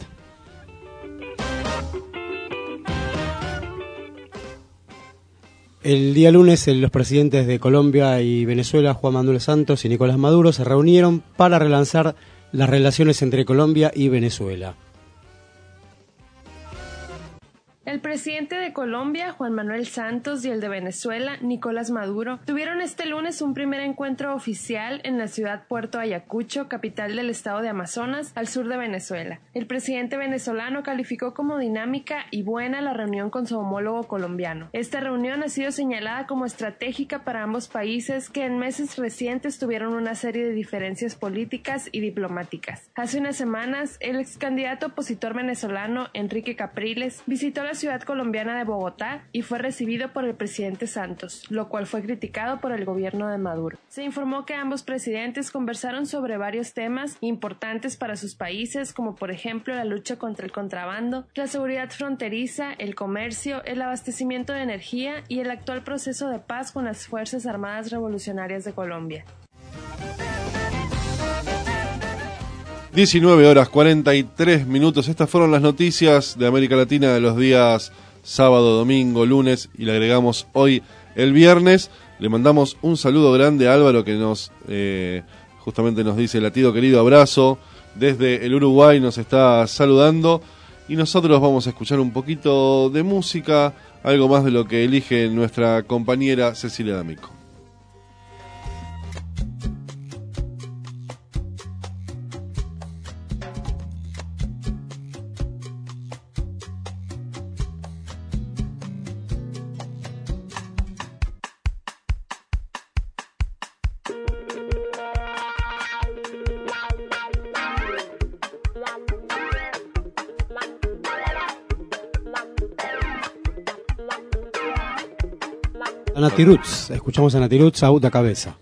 El día lunes los presidentes de Colombia y Venezuela, Juan Manuel Santos y Nicolás Maduro, se reunieron para relanzar las relaciones entre Colombia y Venezuela. El presidente de Colombia, Juan Manuel Santos, y el de Venezuela, Nicolás Maduro, tuvieron este lunes un primer encuentro oficial en la ciudad Puerto Ayacucho, capital del estado de Amazonas, al sur de Venezuela. El presidente venezolano calificó como dinámica y buena la reunión con su homólogo colombiano. Esta reunión ha sido señalada como estratégica para ambos países, que en meses recientes tuvieron una serie de diferencias políticas y diplomáticas. Hace unas semanas, el ex candidato opositor venezolano, Enrique Capriles, visitó la ciudad colombiana de Bogotá y fue recibido por el presidente Santos, lo cual fue criticado por el gobierno de Maduro. Se informó que ambos presidentes conversaron sobre varios temas importantes para sus países, como por ejemplo la lucha contra el contrabando, la seguridad fronteriza, el comercio, el abastecimiento de energía y el actual proceso de paz con las Fuerzas Armadas Revolucionarias de Colombia. 19:43. Estas fueron las noticias de América Latina de los días sábado, domingo, lunes, y le agregamos hoy el viernes. Le mandamos un saludo grande a Álvaro, que nos justamente nos dice: latido querido, abrazo desde el Uruguay, nos está saludando. Y nosotros vamos a escuchar un poquito de música, algo más de lo que elige nuestra compañera Cecilia D'Amico. A Natiruts, escuchamos a Natiruts, Auta Cabeza.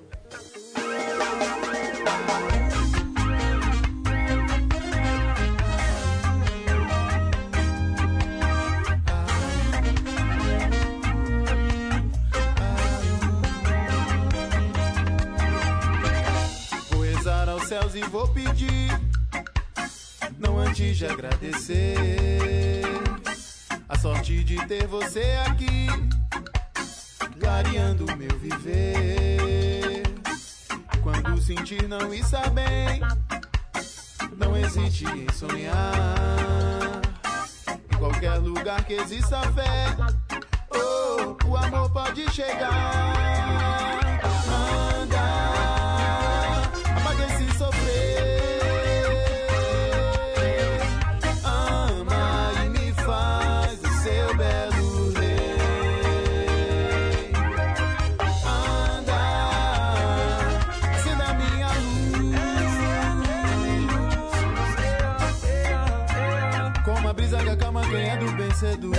Vou rezar aos céus e vou pedir, não antes de agradecer a sorte de ter você aqui, clareando meu viver. Quando sentir não está bem, não hesite em sonhar. Em qualquer lugar que exista fé, oh, o amor pode chegar. Anda, apaga esse sofrer. Ama e me faz o seu belo rei. Anda, acenda minha luz. Como a brisa que acalma quem é do vencedor.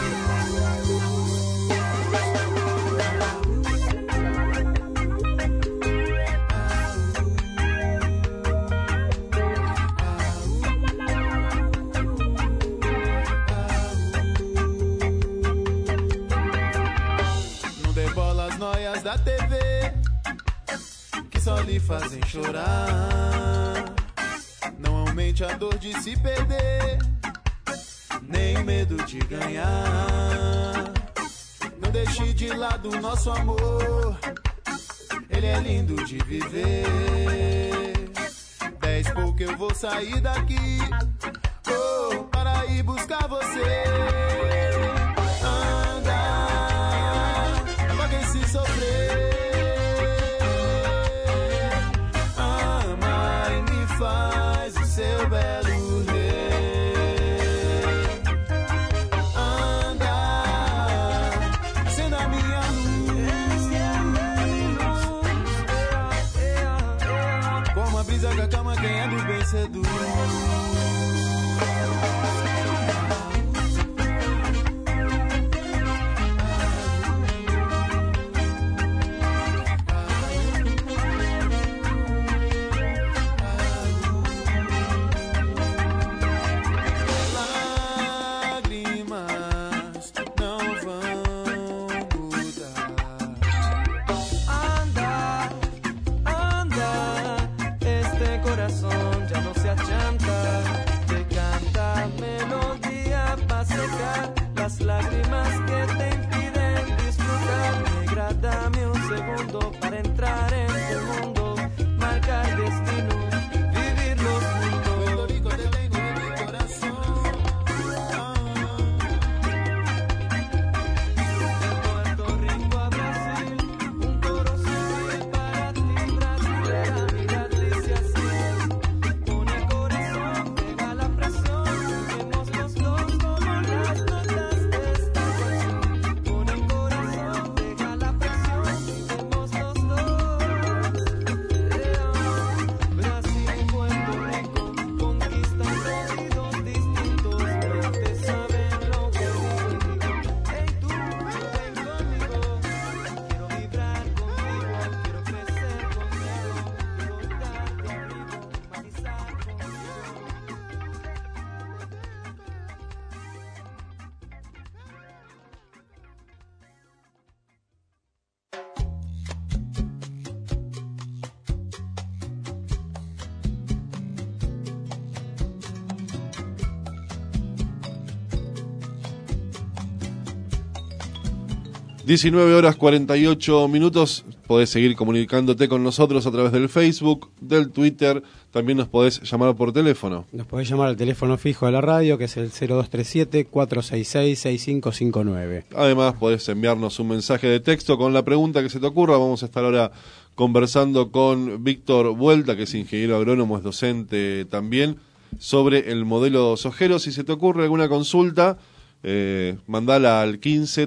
Noias da TV que só lhe fazem chorar. Não aumente a dor de se perder, nem o medo de ganhar. Não deixe de lado o nosso amor, ele é lindo de viver. 10 pouco eu vou sair daqui, oh, para ir buscar você. Se sofrer, ama e me faz o seu belo rei. Anda, acenda minha luz. Como a brisa que acalma quem é do vencedor. Las lágrimas que te impiden disfrutar. Negra, dame un segundo para entrar en tu mundo, marcar destino, vivirlo juntos. Puerto Rico te tengo en mi corazón. De Puerto Rico a Brasil, un coro civil para ti, brasilera. Mira, dice así: con el corazón pega la presión, vemos los dos como las notas. ...19 horas 48 minutos... podés seguir comunicándote con nosotros a través del Facebook, del Twitter... también nos podés llamar por teléfono. Nos podés llamar al teléfono fijo de la radio, que es el 0237-466-6559. Además podés enviarnos un mensaje de texto con la pregunta que se te ocurra. Vamos a estar ahora conversando con Víctor Vuelta, que es ingeniero agrónomo, es docente también, sobre el modelo sojero. Si se te ocurre alguna consulta... mandala al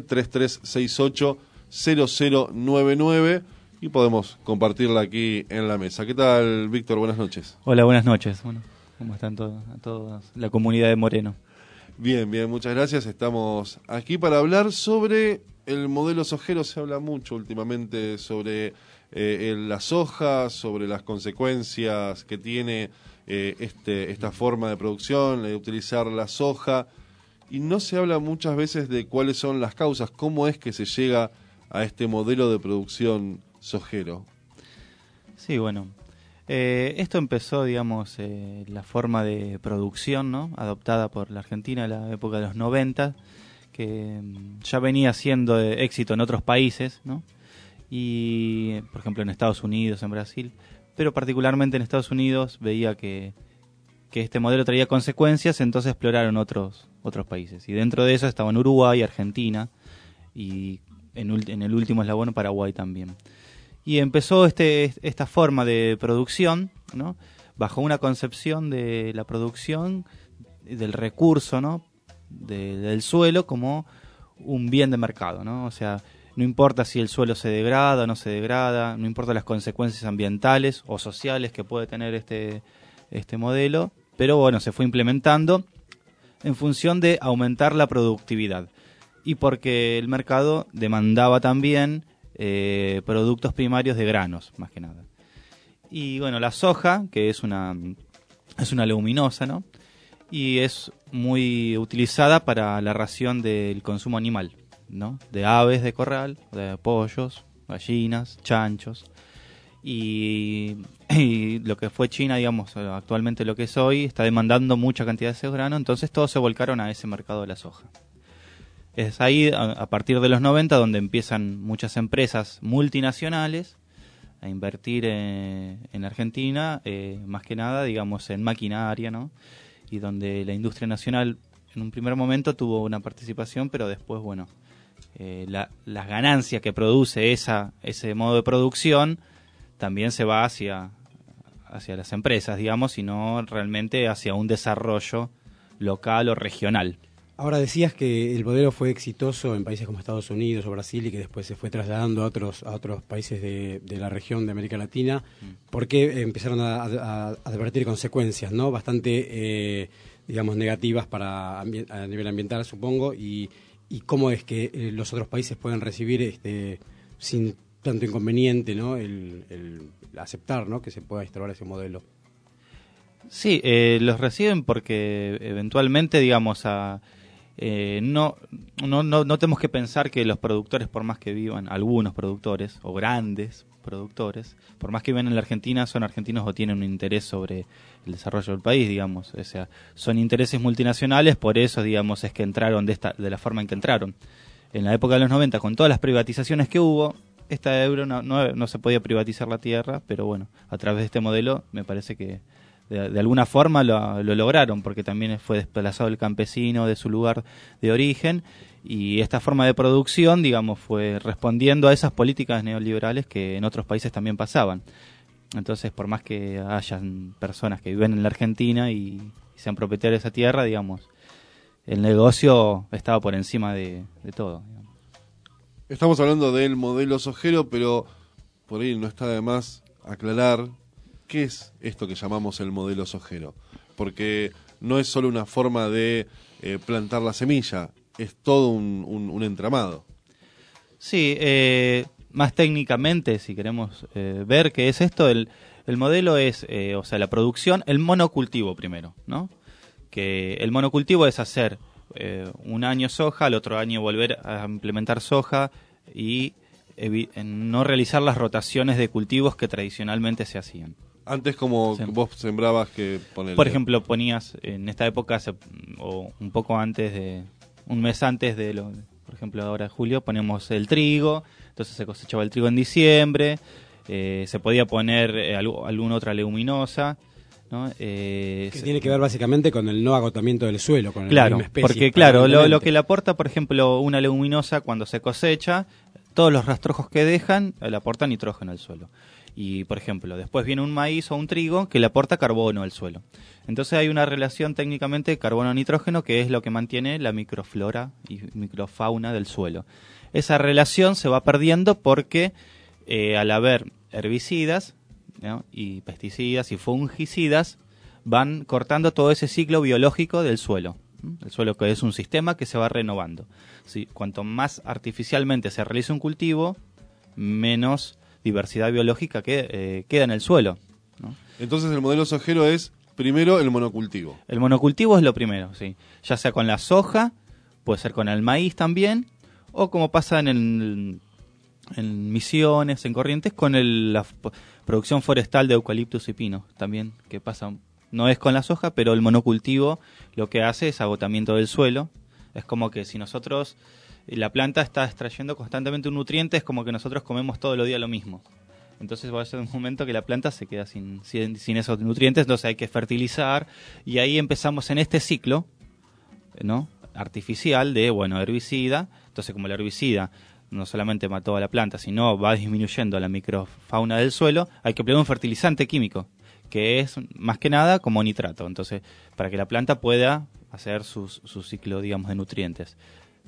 15-3368-0099 y podemos compartirla aquí en la mesa. ¿Qué tal, Víctor? Buenas noches. Hola, buenas noches. Bueno, ¿cómo están todos, la comunidad de Moreno? Bien, muchas gracias. Estamos aquí para hablar sobre el modelo sojero. Se habla mucho últimamente sobre la soja, sobre las consecuencias que tiene esta forma de producción, de utilizar la soja, y no se habla muchas veces de cuáles son las causas, cómo es que se llega a este modelo de producción sojero. Sí, bueno, esto empezó, digamos, la forma de producción, ¿no?, adoptada por la Argentina en la época de los 90, que ya venía siendo de éxito en otros países, ¿no?, y por ejemplo en Estados Unidos, en Brasil, pero particularmente en Estados Unidos veía que este modelo traía consecuencias, entonces exploraron otros países, y dentro de eso estaban Uruguay, Argentina, y en el último eslabón Paraguay también. Y empezó esta forma de producción, ¿no?, bajo una concepción de la producción del recurso, ¿no?, del suelo como un bien de mercado, ¿no? O sea, no importa si el suelo se degrada o no se degrada, no importa las consecuencias ambientales o sociales que puede tener este modelo, pero bueno, se fue implementando en función de aumentar la productividad y porque el mercado demandaba también productos primarios de granos, más que nada. Y bueno, la soja, que es una leguminosa, ¿no?, y es muy utilizada para la ración del consumo animal, ¿no?, de aves de corral, de pollos, gallinas, chanchos, y lo que fue China, digamos, actualmente lo que es hoy, está demandando mucha cantidad de ese grano, entonces todos se volcaron a ese mercado de la soja. Es ahí, a partir de los 90, donde empiezan muchas empresas multinacionales a invertir en Argentina, más que nada, digamos, en maquinaria, ¿no?, y donde la industria nacional en un primer momento tuvo una participación, pero después, bueno, las ganancias que produce ese modo de producción también se va hacia las empresas, digamos, y no realmente hacia un desarrollo local o regional. Ahora decías que el modelo fue exitoso en países como Estados Unidos o Brasil y que después se fue trasladando a otros países de la región de América Latina, porque empezaron a advertir consecuencias, ¿no?, bastante, digamos, negativas a nivel ambiental, supongo, y cómo es que los otros países pueden recibir sin tanto inconveniente, ¿no?, el aceptar, ¿no?, que se pueda instaurar ese modelo. Sí, los reciben porque eventualmente, digamos, no tenemos que pensar que los productores, por más que vivan, algunos productores o grandes productores, por más que vivan en la Argentina, son argentinos o tienen un interés sobre el desarrollo del país, digamos. O sea, son intereses multinacionales, por eso, digamos, es que entraron de la forma en que entraron. En la época de los 90, con todas las privatizaciones que hubo, esta Ebro no se podía privatizar la tierra, pero bueno, a través de este modelo me parece que de alguna forma lo lograron, porque también fue desplazado el campesino de su lugar de origen, y esta forma de producción, digamos, fue respondiendo a esas políticas neoliberales que en otros países también pasaban. Entonces, por más que hayan personas que viven en la Argentina y sean propietarios de esa tierra, digamos, el negocio estaba por encima de todo, digamos. Estamos hablando del modelo sojero, pero por ahí no está de más aclarar qué es esto que llamamos el modelo sojero, porque no es solo una forma de plantar la semilla, es todo un entramado. Sí, más técnicamente, si queremos ver qué es esto, el modelo es, o sea, la producción, el monocultivo primero, ¿no? Que el monocultivo es hacer un año soja, al otro año volver a implementar soja y no realizar las rotaciones de cultivos que tradicionalmente se hacían. Antes, como vos sembrabas, que ponerle... Por ejemplo, ponías en esta época, o un poco antes un mes antes por ejemplo, ahora en julio, ponemos el trigo, entonces se cosechaba el trigo en diciembre, se podía poner alguna otra leguminosa, ¿no? Que tiene que ver básicamente con el no agotamiento del suelo, con claro, la misma especie. Porque claro, lo que le aporta, por ejemplo, una leguminosa cuando se cosecha, todos los rastrojos que dejan le aportan nitrógeno al suelo. Y, por ejemplo, después viene un maíz o un trigo que le aporta carbono al suelo. Entonces hay una relación técnicamente carbono-nitrógeno que es lo que mantiene la microflora y microfauna del suelo. Esa relación se va perdiendo porque al haber herbicidas, ¿no?, y pesticidas y fungicidas, van cortando todo ese ciclo biológico del suelo. El suelo que es un sistema que se va renovando. ¿Sí? Cuanto más artificialmente se realiza un cultivo, menos diversidad biológica que queda en el suelo, ¿no? Entonces el modelo sojero es primero el monocultivo. El monocultivo es lo primero, sí. Ya sea con la soja, puede ser con el maíz también, o como pasa en Misiones, en Corrientes, con la producción forestal de eucaliptus y pino también, que pasa, no es con la soja, pero el monocultivo lo que hace es agotamiento del suelo. Es como que si nosotros, la planta está extrayendo constantemente un nutriente, es como que nosotros comemos todos los días lo mismo. Entonces va a ser un momento que la planta se queda sin esos nutrientes, entonces hay que fertilizar, y ahí empezamos en este ciclo, ¿no?, artificial de, herbicida. Entonces, como el herbicida no solamente mató a la planta, sino va disminuyendo la microfauna del suelo, hay que aplicar un fertilizante químico, que es más que nada como nitrato, entonces para que la planta pueda hacer su ciclo, digamos, de nutrientes.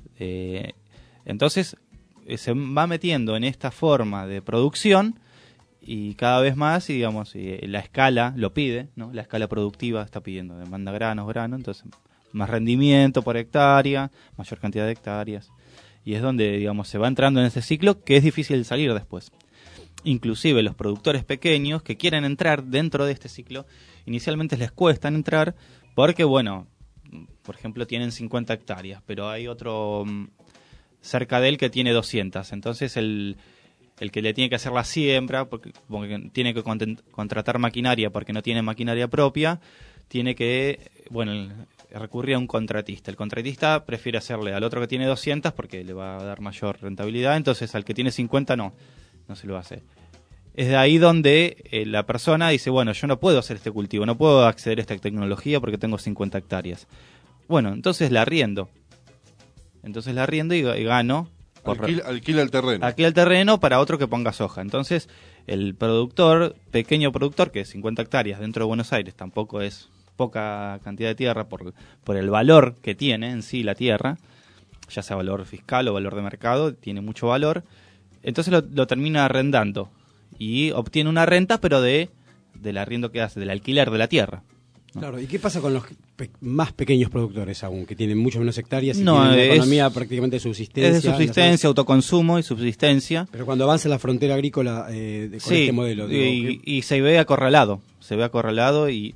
Entonces se va metiendo en esta forma de producción, y cada vez más, y digamos, la escala lo pide, ¿no? La escala productiva está pidiendo, demanda grano, entonces más rendimiento por hectárea, mayor cantidad de hectáreas, y es donde, digamos, se va entrando en ese ciclo que es difícil salir después. Inclusive los productores pequeños que quieren entrar dentro de este ciclo, inicialmente les cuesta entrar porque, por ejemplo, tienen 50 hectáreas, pero hay otro cerca de él que tiene 200, entonces el que le tiene que hacer la siembra, porque tiene que contratar maquinaria porque no tiene maquinaria propia, tiene que, recurrir a un contratista. El contratista prefiere hacerle al otro que tiene 200 porque le va a dar mayor rentabilidad, entonces al que tiene 50 no se lo hace. Es de ahí donde la persona dice, yo no puedo hacer este cultivo, no puedo acceder a esta tecnología porque tengo 50 hectáreas. Entonces la arriendo. Y gano. Alquila el terreno. Alquila el terreno para otro que ponga soja. Entonces el pequeño productor, que es 50 hectáreas dentro de Buenos Aires, tampoco es poca cantidad de tierra por el valor que tiene en sí la tierra, ya sea valor fiscal o valor de mercado, tiene mucho valor. Entonces lo termina arrendando y obtiene una renta, pero del arriendo que hace, del alquiler de la tierra, ¿no? Claro, ¿y qué pasa con los más pequeños productores aún, que tienen mucho menos hectáreas y No, tienen una economía prácticamente de subsistencia? Es de subsistencia, autoconsumo y subsistencia. Pero cuando avanza la frontera agrícola con este modelo... y se ve acorralado, y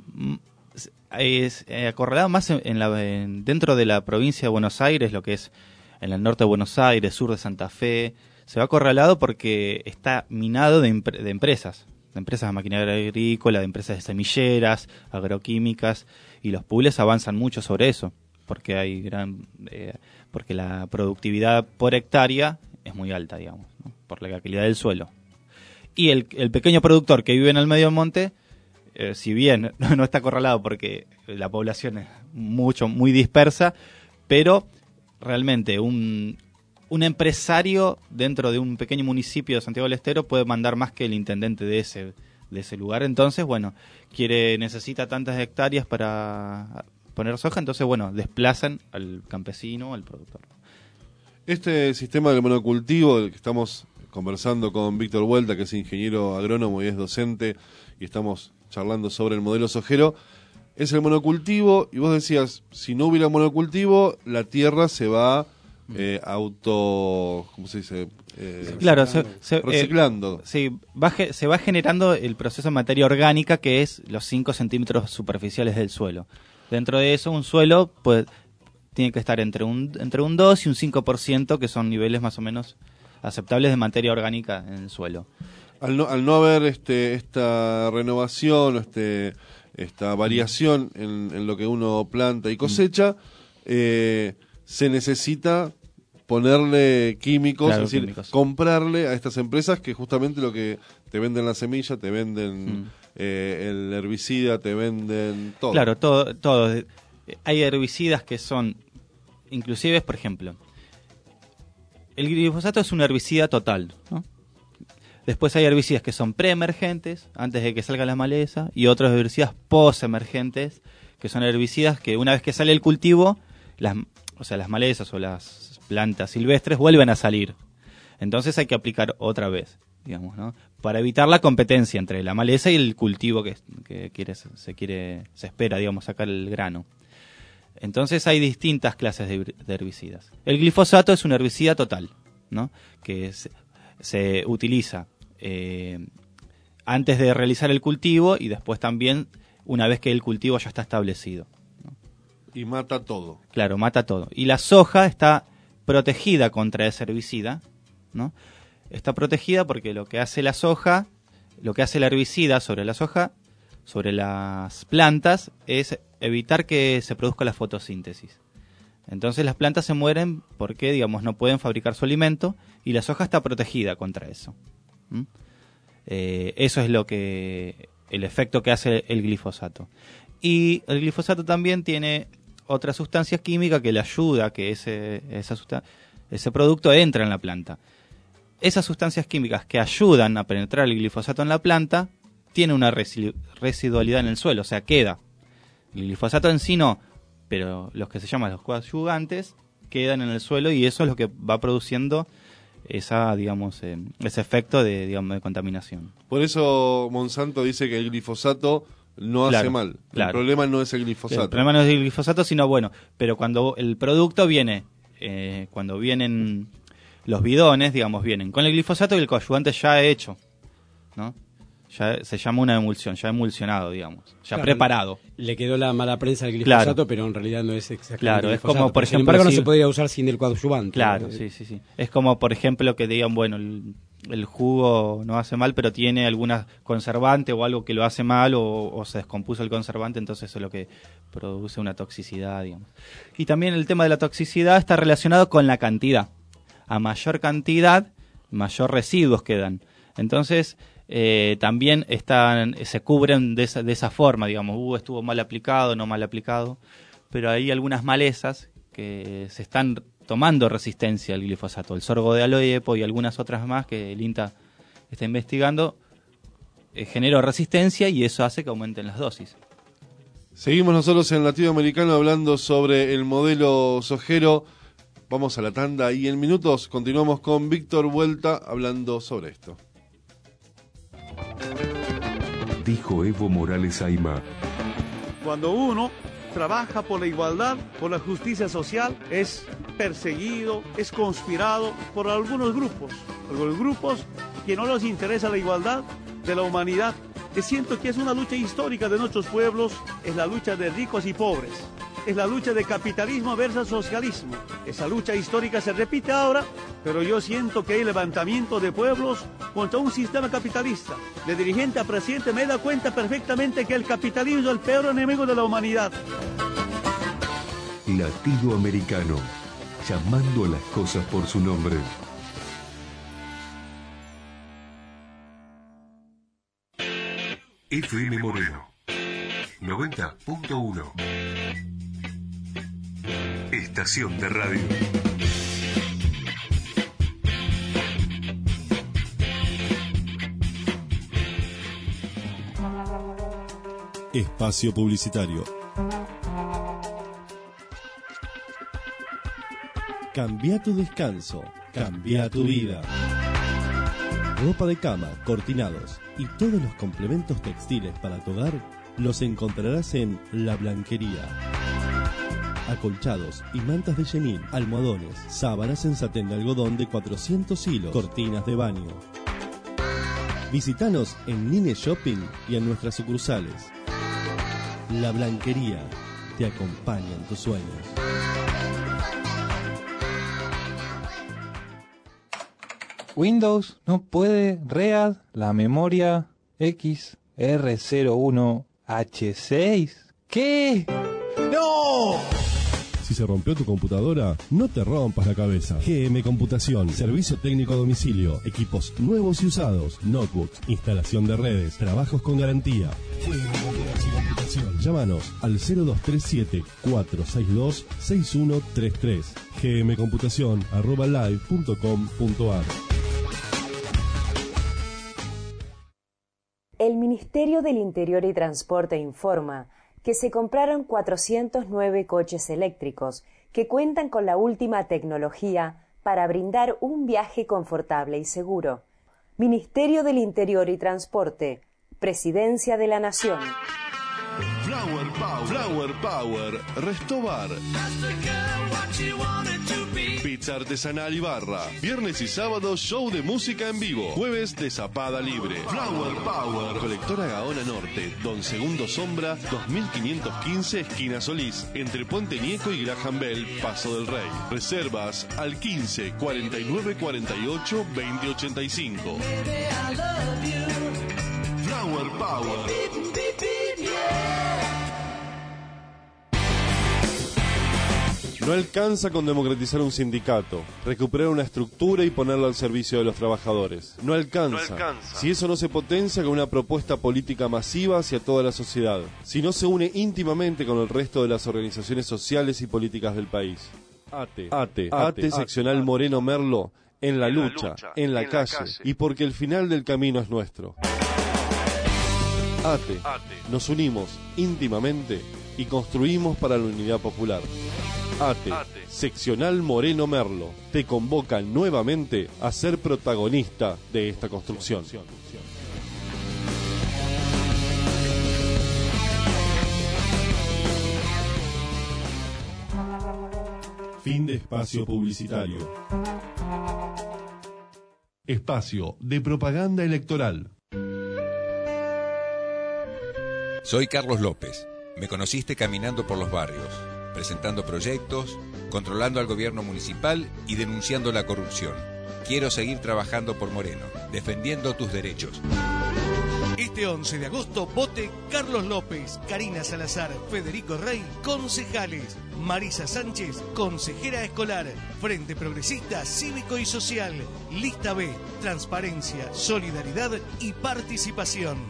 es acorralado más dentro de la provincia de Buenos Aires, lo que es en el norte de Buenos Aires, sur de Santa Fe. Se ve acorralado porque está minado de empresas de maquinaria agrícola, de empresas de semilleras, agroquímicas, y los pools avanzan mucho sobre eso, porque porque la productividad por hectárea es muy alta, digamos, ¿no?, por la calidad del suelo. Y el pequeño productor que vive en el medio del monte, si bien no está acorralado porque la población es muy dispersa, pero realmente un empresario dentro de un pequeño municipio de Santiago del Estero puede mandar más que el intendente de ese lugar. Entonces, necesita tantas hectáreas para poner soja, entonces, desplazan al campesino, al productor. Este sistema del monocultivo, del que estamos conversando con Víctor Vuelta, que es ingeniero agrónomo y es docente, y estamos charlando sobre el modelo sojero, es el monocultivo, y vos decías, si no hubiera monocultivo, la tierra se va ¿cómo se dice? Claro, reciclando. Se va generando el proceso de materia orgánica, que es los 5 centímetros superficiales del suelo. Dentro de eso, un suelo tiene que estar entre un 2 y un 5%, que son niveles más o menos aceptables de materia orgánica en el suelo. Al no haber esta renovación o esta variación en lo que uno planta y cosecha, se necesita ponerle químicos, Claro, es decir, químicos. comprarle a estas empresas que justamente lo que te venden la semilla, te venden el herbicida, te venden todo. Claro, todo. Hay herbicidas que son, inclusive, por ejemplo, el glifosato es un herbicida total, ¿no? Después hay herbicidas que son preemergentes, antes de que salga la maleza, y otros herbicidas postemergentes, que son herbicidas que una vez que sale el cultivo, las malezas o las plantas silvestres vuelven a salir. Entonces hay que aplicar otra vez, digamos, ¿no?, para evitar la competencia entre la maleza y el cultivo que se espera, digamos, sacar el grano. Entonces hay distintas clases de herbicidas. El glifosato es un herbicida total, ¿no? Que se utiliza antes de realizar el cultivo y después también una vez que el cultivo ya está establecido, ¿no? Y mata todo. Claro, mata todo. Y la soja está protegida contra ese herbicida, ¿no? Está protegida porque lo que hace la soja, lo que hace el herbicida sobre la soja, sobre las plantas, es evitar que se produzca la fotosíntesis. Entonces las plantas se mueren porque, digamos, no pueden fabricar su alimento y la soja está protegida contra eso. Eso es el efecto que hace el glifosato. Y el glifosato también tiene otras sustancias químicas que le ayuda a que ese producto entre en la planta. Esas sustancias químicas que ayudan a penetrar el glifosato en la planta tienen una residualidad en el suelo, o sea, queda. El glifosato en sí no, pero los que se llaman los coadyuvantes quedan en el suelo y eso es lo que va produciendo ese efecto de contaminación. Por eso Monsanto dice que el glifosato no hace mal. El problema no es el glifosato. El problema no es el glifosato, sino pero cuando el producto viene, cuando vienen los bidones, vienen con el glifosato y el coadyuvante ya hecho, ¿no? Ya se llama una emulsión, ya emulsionado, ya preparado. Le quedó la mala prensa al glifosato, pero en realidad no es exactamente el glifosato. Es como, por ejemplo, sin embargo, no se podría usar sin el coadyuvante. Claro, sí. Es como, por ejemplo, que digan, bueno, el jugo no hace mal, pero tiene alguna conservante o algo que lo hace mal o se descompuso el conservante, entonces eso es lo que produce una toxicidad, Y también el tema de la toxicidad está relacionado con la cantidad. A mayor cantidad, mayor residuos quedan. Entonces, también se cubren de esa forma, estuvo mal aplicado, no mal aplicado, pero hay algunas malezas que se están tomando resistencia al glifosato, el sorgo de aloepo y algunas otras más que el INTA está investigando, generó resistencia y eso hace que aumenten las dosis. Seguimos nosotros en Latinoamericano hablando sobre el modelo sojero. Vamos a la tanda y en minutos continuamos con Víctor Vuelta hablando sobre esto. Dijo Evo Morales Aymar. Cuando uno trabaja por la igualdad, por la justicia social, es perseguido, es conspirado por algunos grupos que no les interesa la igualdad de la humanidad. Que siento que es una lucha histórica de nuestros pueblos, es la lucha de ricos y pobres, es la lucha de capitalismo versus socialismo. Esa lucha histórica se repite ahora, pero yo siento que hay levantamiento de pueblos contra un sistema capitalista. De dirigente a presidente me da cuenta perfectamente que el capitalismo es el peor enemigo de la humanidad. Latinoamericano, llamando a las cosas por su nombre. FM Moreno 90.1. Estación de radio. Espacio publicitario. Cambia tu descanso, cambia tu vida. Ropa de cama, cortinados y todos los complementos textiles para tu hogar los encontrarás en La Blanquería. Acolchados y mantas de chenil, almohadones, sábanas en satén de algodón de 400 hilos, cortinas de baño. Visítanos en Nine Shopping y en nuestras sucursales. La Blanquería te acompaña en tus sueños. Windows no puede read la memoria XR01H6. ¿Qué? ¡No! Si se rompió tu computadora, no te rompas la cabeza. GM Computación, servicio técnico a domicilio, equipos nuevos y usados, notebooks, instalación de redes, trabajos con garantía. GM Computación. Llámanos al 0237-462-6133. gmcomputación@live.com.ar. El Ministerio del Interior y Transporte informa que se compraron 409 coches eléctricos que cuentan con la última tecnología para brindar un viaje confortable y seguro. Ministerio del Interior y Transporte, Presidencia de la Nación. Flower Power, Restobar. Pizza artesanal y barra. Viernes y sábado, show de música en vivo. Jueves de zapada libre. Flower Power. Colectora Gaona Norte, Don Segundo Sombra, 2515, esquina Solís. Entre Puente Nieco y Graham Bell, Paso del Rey. Reservas al 15 49 48 20 85. Flower Power. No alcanza con democratizar un sindicato, recuperar una estructura y ponerla al servicio de los trabajadores. No alcanza. Si eso no se potencia con una propuesta política masiva hacia toda la sociedad. Si no se une íntimamente con el resto de las organizaciones sociales y políticas del país. ATE, seccional Moreno Merlo, en la lucha, en la calle, y porque el final del camino es nuestro. ATE, nos unimos íntimamente y construimos para la unidad popular. ATE, seccional Moreno Merlo, te convoca nuevamente a ser protagonista de esta construcción. Fin de espacio publicitario. Espacio de propaganda electoral. Soy Carlos López. Me conociste caminando por los barrios, presentando proyectos, controlando al gobierno municipal y denunciando la corrupción. Quiero seguir trabajando por Moreno, defendiendo tus derechos. Este 11 de agosto, vote Carlos López, Karina Salazar, Federico Rey, concejales. Marisa Sánchez, consejera escolar. Frente Progresista, Cívico y Social. Lista B, transparencia, solidaridad y participación.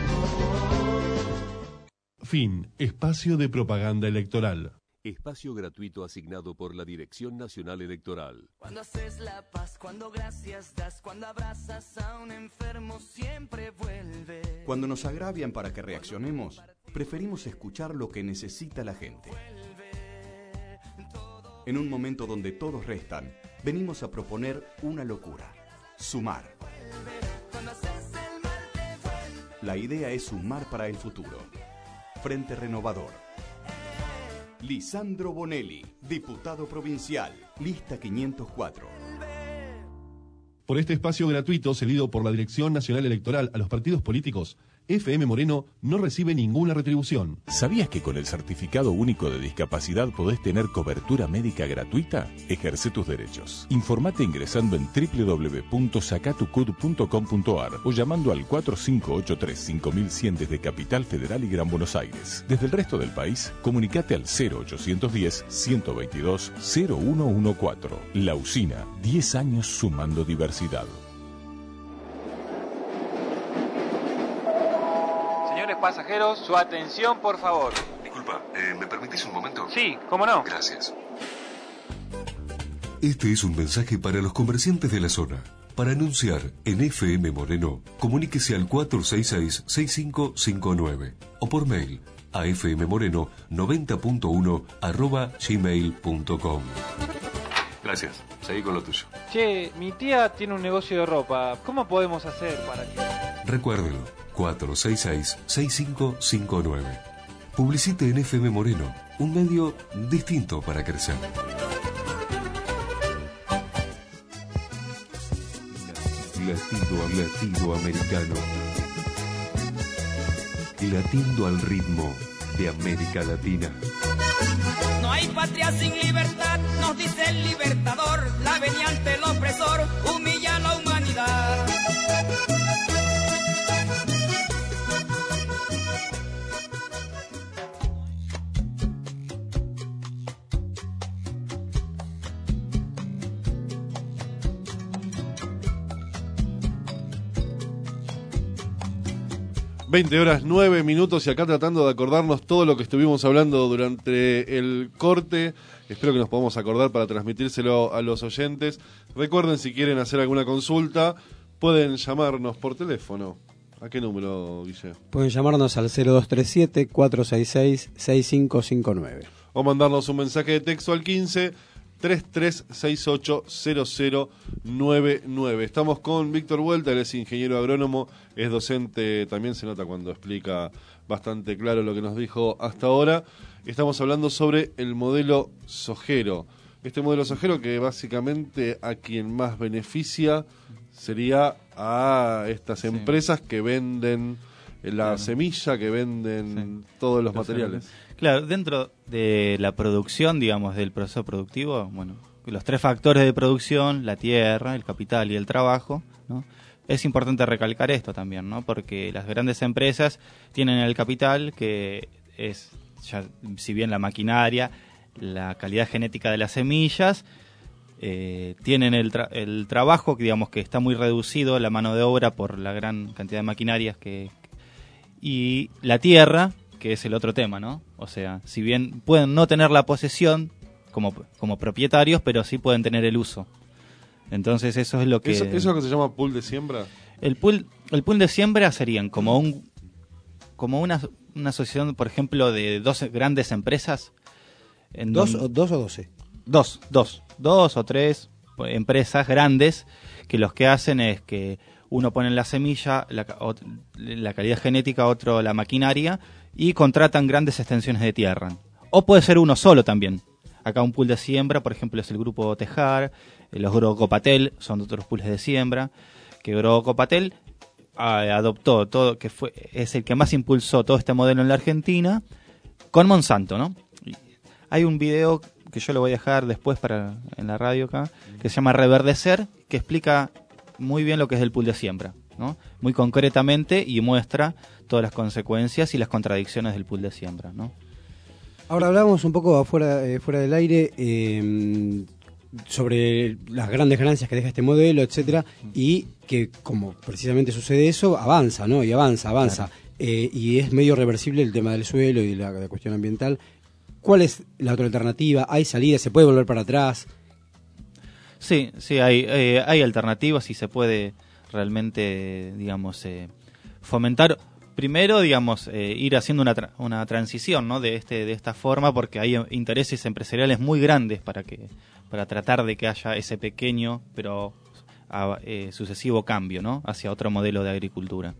Fin. Espacio de propaganda electoral. Espacio gratuito asignado por la Dirección Nacional Electoral. Cuando haces la paz, cuando gracias das, cuando abrazas a un enfermo, siempre vuelve. Cuando nos agravian para que reaccionemos, preferimos escuchar lo que necesita la gente. En un momento donde todos restan, venimos a proponer una locura: sumar. La idea es sumar para el futuro. Frente Renovador. Lisandro Bonelli, diputado provincial, lista 504. Por este espacio gratuito cedido por la Dirección Nacional Electoral a los partidos políticos, FM Moreno no recibe ninguna retribución. ¿Sabías que con el Certificado Único de Discapacidad podés tener cobertura médica gratuita? Ejerce tus derechos. Informate ingresando en www.sacatucud.com.ar o llamando al 4583-5100 desde Capital Federal y Gran Buenos Aires. Desde el resto del país, comunicate al 0810-122-0114. La Usina, 10 años sumando diversidad. Pasajeros, su atención, por favor. Disculpa, ¿me permitís un momento? Sí, ¿cómo no? Gracias. Este es un mensaje para los comerciantes de la zona. Para anunciar en FM Moreno, comuníquese al 466-6559 o por mail a fmmoreno90.1@gmail.com. Gracias, seguí con lo tuyo. Che, mi tía tiene un negocio de ropa. ¿Cómo podemos hacer para que...? Recuérdelo. 466-6559. Publicite en FM Moreno, un medio distinto para crecer. Latido americano. Latiendo al ritmo de América Latina. No hay patria sin libertad, nos dice el libertador. La venia ante el opresor humilla a la humanidad. Horas 9 minutos y acá tratando de acordarnos todo lo que estuvimos hablando durante el corte. Espero que nos podamos acordar para transmitírselo a los oyentes. Recuerden, si quieren hacer alguna consulta, pueden llamarnos por teléfono. ¿A qué número, Guille? Pueden llamarnos al 0237-466-6559. O mandarnos un mensaje de texto al 15 33680099. Estamos con Víctor Vuelta, él es ingeniero agrónomo, es docente, también se nota cuando explica bastante claro lo que nos dijo hasta ahora. Estamos hablando sobre el modelo sojero. Este modelo sojero que básicamente a quien más beneficia sería a estas empresas que venden la semilla, que venden todos los materiales. Claro, dentro de la producción, digamos, del proceso productivo, bueno, los tres factores de producción, la tierra, el capital y el trabajo, ¿no? Es importante recalcar esto también, ¿no? Porque las grandes empresas tienen el capital, que es, ya, si bien la maquinaria, la calidad genética de las semillas, tienen el trabajo, que digamos que está muy reducido, la mano de obra por la gran cantidad de maquinarias y la tierra, que es el otro tema, ¿no? O sea, si bien pueden no tener la posesión como propietarios, pero sí pueden tener el uso. Entonces eso es lo que... ¿Eso que se llama pool de siembra? El pool de siembra serían como una asociación, por ejemplo, de 12 grandes empresas. ¿Dos o 12? Dos o tres empresas grandes que los que hacen es que uno pone la semilla, la calidad genética, otro la maquinaria, y contratan grandes extensiones de tierra. O puede ser uno solo también. Acá un pool de siembra, por ejemplo, es el grupo Tejar, los Grocopatel son otros pools de siembra, que Grocopatel adoptó todo, es el que más impulsó todo este modelo en la Argentina, con Monsanto, ¿no? Hay un video que yo lo voy a dejar después en la radio acá, que se llama Reverdecer, que explica muy bien lo que es el pool de siembra, ¿no? Muy concretamente, y muestra todas las consecuencias y las contradicciones del pool de siembra, ¿no? Ahora hablamos un poco fuera del aire sobre las grandes ganancias que deja este modelo, etcétera, y que como precisamente sucede eso, avanza, ¿no? Y avanza. Claro. Y es medio reversible el tema del suelo y la cuestión ambiental. ¿Cuál es la otra alternativa? ¿Hay salida? ¿Se puede volver para atrás? Sí, hay alternativas y se puede realmente, digamos, fomentar. Primero, digamos, ir haciendo una transición, ¿no? de esta forma, porque hay intereses empresariales muy grandes para tratar de que haya ese pequeño pero sucesivo cambio, ¿no? Hacia otro modelo de agricultura.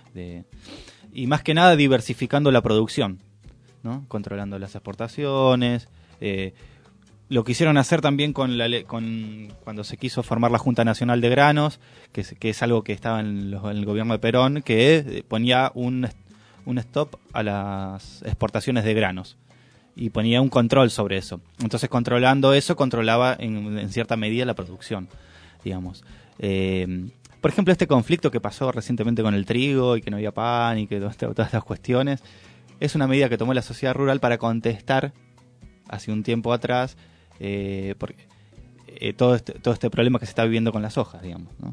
Y más que nada diversificando la producción, ¿no? Controlando las exportaciones. Lo quisieron hacer también cuando se quiso formar la Junta Nacional de Granos, que es algo que estaba en el gobierno de Perón, que ponía un stop a las exportaciones de granos y ponía un control sobre eso. Entonces, controlando eso, controlaba en cierta medida la producción, digamos. Por ejemplo, este conflicto que pasó recientemente con el trigo y que no había pan y que todas estas cuestiones, es una medida que tomó la sociedad rural para contestar hace un tiempo atrás porque todo este problema que se está viviendo con las hojas, digamos, ¿no?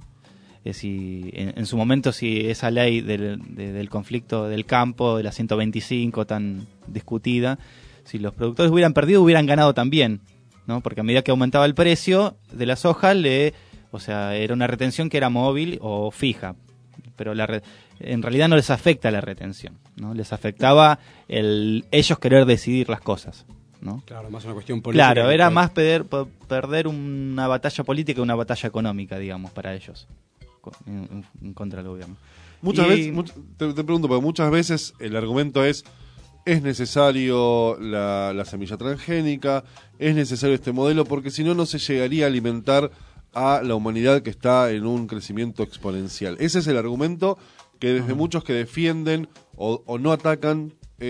En su momento, si esa ley del conflicto del campo, de la 125 tan discutida, si los productores hubieran perdido, hubieran ganado también, ¿no? Porque a medida que aumentaba el precio de las hojas, era una retención que era móvil o fija, pero en realidad no les afecta la retención, ¿no? Les afectaba ellos querer decidir las cosas, ¿no? Claro, más una cuestión política. Claro, era más perder una batalla política que una batalla económica, digamos, para ellos, en contra del gobierno. Muchas veces, te pregunto, porque muchas veces el argumento es necesario la semilla transgénica, es necesario este modelo, porque si no, no se llegaría a alimentar a la humanidad que está en un crecimiento exponencial. Ese es el argumento que desde muchos que defienden o no atacan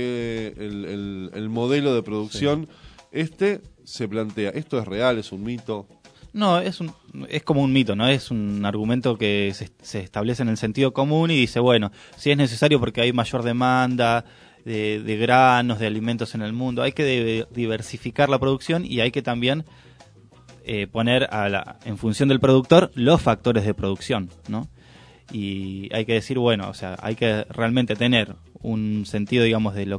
el modelo de producción, sí. Se plantea, ¿esto es real, es un mito? No, es como un mito, ¿no? Es un argumento que se establece en el sentido común y dice, bueno, si es necesario porque hay mayor demanda de granos, de alimentos en el mundo, hay que diversificar la producción y hay que también poner en función del productor los factores de producción, ¿no? Y hay que decir, bueno, o sea, hay que realmente tener un sentido, digamos, de lo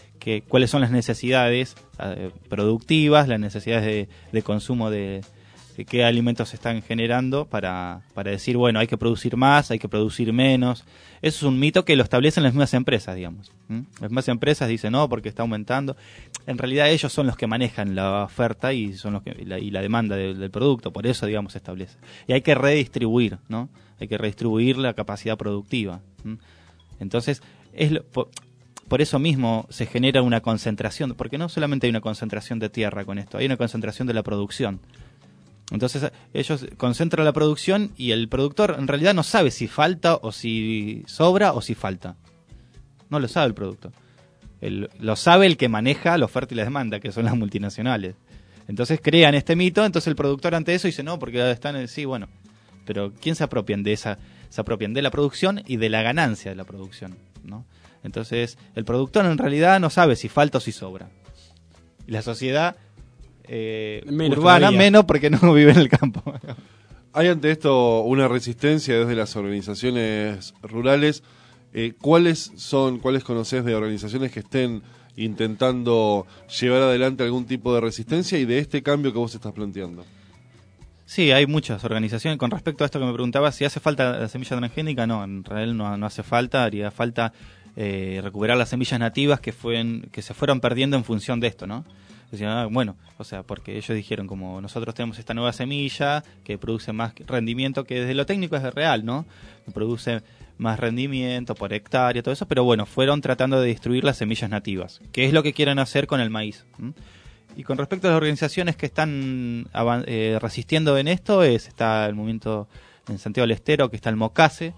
cuáles son las necesidades productivas, las necesidades de consumo de qué alimentos se están generando para decir, bueno, hay que producir más, hay que producir menos. Eso es un mito que lo establecen las mismas empresas, digamos. Las mismas empresas dicen, no, porque está aumentando. En realidad ellos son los que manejan la oferta y son los que y la demanda del producto, por eso, digamos, se establece. Y hay que redistribuir, ¿no? Hay que redistribuir la capacidad productiva. Entonces, por eso mismo se genera una concentración, porque no solamente hay una concentración de tierra con esto, hay una concentración de la producción. Entonces ellos concentran la producción y el productor en realidad no sabe si falta o si sobra o si falta. No lo sabe el productor. Lo sabe el que maneja la oferta y la demanda, que son las multinacionales. Entonces crean este mito, entonces el productor ante eso dice, no, porque están sí, bueno. Pero ¿quién se apropian de esa? Se apropian de la producción y de la ganancia de la producción, ¿no? Entonces el productor en realidad no sabe si falta o si sobra. Y la sociedad urbana todavía. menos porque no vive en el campo. ¿Hay ante esto una resistencia desde las organizaciones rurales? ¿Cuáles conocés de organizaciones que estén intentando llevar adelante algún tipo de resistencia y de este cambio que vos estás planteando? Sí, hay muchas organizaciones. Con respecto a esto que me preguntabas, si hace falta la semilla transgénica, no, en realidad no hace falta. Haría falta recuperar las semillas nativas que se fueron perdiendo en función de esto, ¿no? Bueno, o sea, porque ellos dijeron, como nosotros tenemos esta nueva semilla que produce más rendimiento, que desde lo técnico es real, ¿no? Que produce más rendimiento por hectárea, todo eso, pero bueno, fueron tratando de destruir las semillas nativas, que es lo que quieren hacer con el maíz. Y con respecto a las organizaciones que están resistiendo en esto, está el movimiento en Santiago del Estero, que está el MOCASE,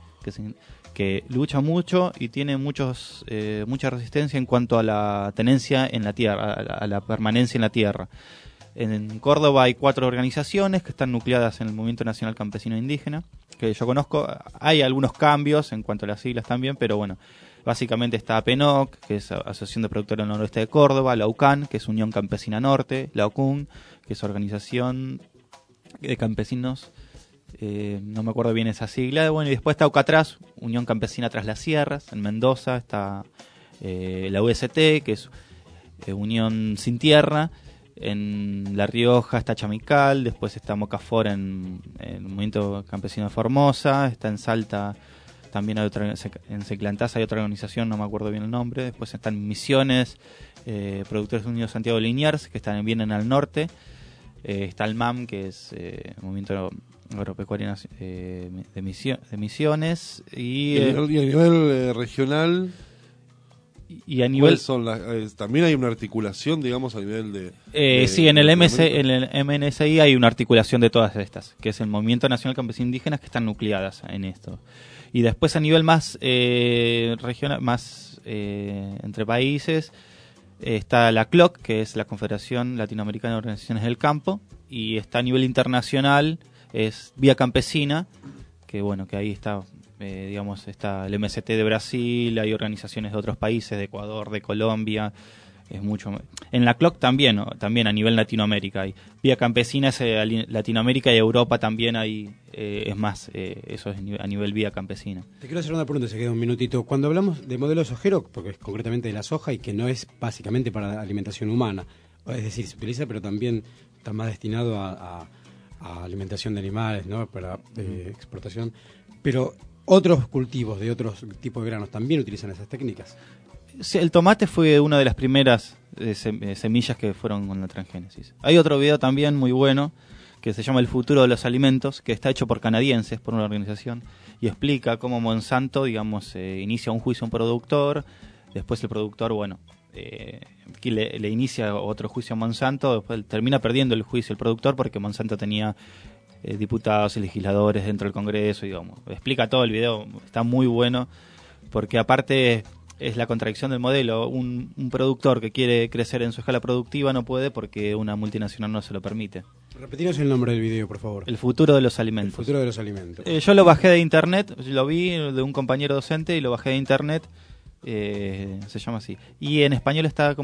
que lucha mucho y tiene mucha resistencia en cuanto a la tenencia en la tierra, a la permanencia en la tierra. En Córdoba hay 4 organizaciones que están nucleadas en el Movimiento Nacional Campesino Indígena, que yo conozco. Hay algunos cambios en cuanto a las siglas también, pero bueno, básicamente está APENOC, que es Asociación de Productores del Noroeste de Córdoba, la UCAN, que es Unión Campesina Norte, la OCUN, que es Organización de Campesinos, no me acuerdo bien esa sigla, bueno, y después está UCATRAS, Unión Campesina Tras las Sierras, en Mendoza está la UST, que es Unión Sin Tierra, en La Rioja está Chamical, después está Mocafor en el Movimiento Campesino de Formosa, está en Salta también hay otra, en Seclantás hay otra organización, no me acuerdo bien el nombre, después están Misiones, Productores Unidos Santiago de Liniers, que vienen al norte, está el MAM, que es Movimiento Agropecuario de Misiones, y a nivel regional, y a nivel también hay una articulación, digamos, a nivel de sí, en el MNSI hay una articulación de todas estas, que es el Movimiento Nacional Campesino Indígenas, que están nucleadas en esto. Y después a nivel más regional, más entre países, está la CLOC, que es la Confederación Latinoamericana de Organizaciones del Campo, y está a nivel internacional, es Vía Campesina, que bueno, que ahí está, digamos, está el MST de Brasil, hay organizaciones de otros países, de Ecuador, de Colombia, es mucho. En la CLOC también, ¿no? También a nivel Latinoamérica hay. Vía Campesina es Latinoamérica y Europa también hay, es más, eso es a nivel Vía Campesina. Te quiero hacer una pregunta, se queda un minutito. Cuando hablamos de modelo sojero, porque es concretamente de la soja y que no es básicamente para alimentación humana, es decir, se utiliza pero también está más destinado a alimentación de animales, ¿no? Para exportación, pero otros cultivos de otros tipos de granos también utilizan esas técnicas. Sí, el tomate fue una de las primeras semillas que fueron con la transgénesis. Hay otro video también muy bueno que se llama El futuro de los alimentos, que está hecho por canadienses, por una organización, y explica cómo Monsanto, digamos, inicia un juicio a un productor, después el productor, bueno, le inicia otro juicio a Monsanto, después termina perdiendo el juicio el productor porque Monsanto tenía diputados y legisladores dentro del Congreso, digamos. Explica todo el video, está muy bueno, porque aparte es la contradicción del modelo. Un productor que quiere crecer en su escala productiva no puede porque una multinacional no se lo permite. Repetimos el nombre del video, por favor. El futuro de los alimentos. El futuro de los alimentos. Yo lo bajé de internet, lo vi de un compañero docente y lo bajé de internet. Se llama así. Y en español está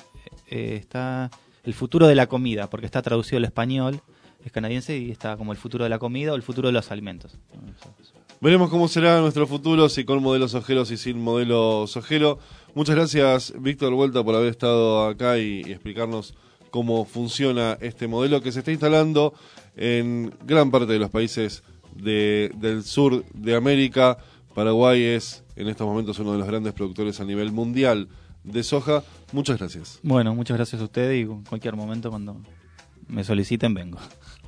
el futuro de la comida, porque está traducido al español, es canadiense y está como el futuro de la comida o el futuro de los alimentos. Veremos cómo será nuestro futuro, si con modelo sojero, si sin modelo sojero. Muchas gracias, Víctor Vuelta, por haber estado acá y explicarnos cómo funciona este modelo que se está instalando en gran parte de los países del sur de América. Paraguay es en estos momentos uno de los grandes productores a nivel mundial de soja. Muchas gracias. Bueno, muchas gracias a usted y en cualquier momento cuando me soliciten vengo.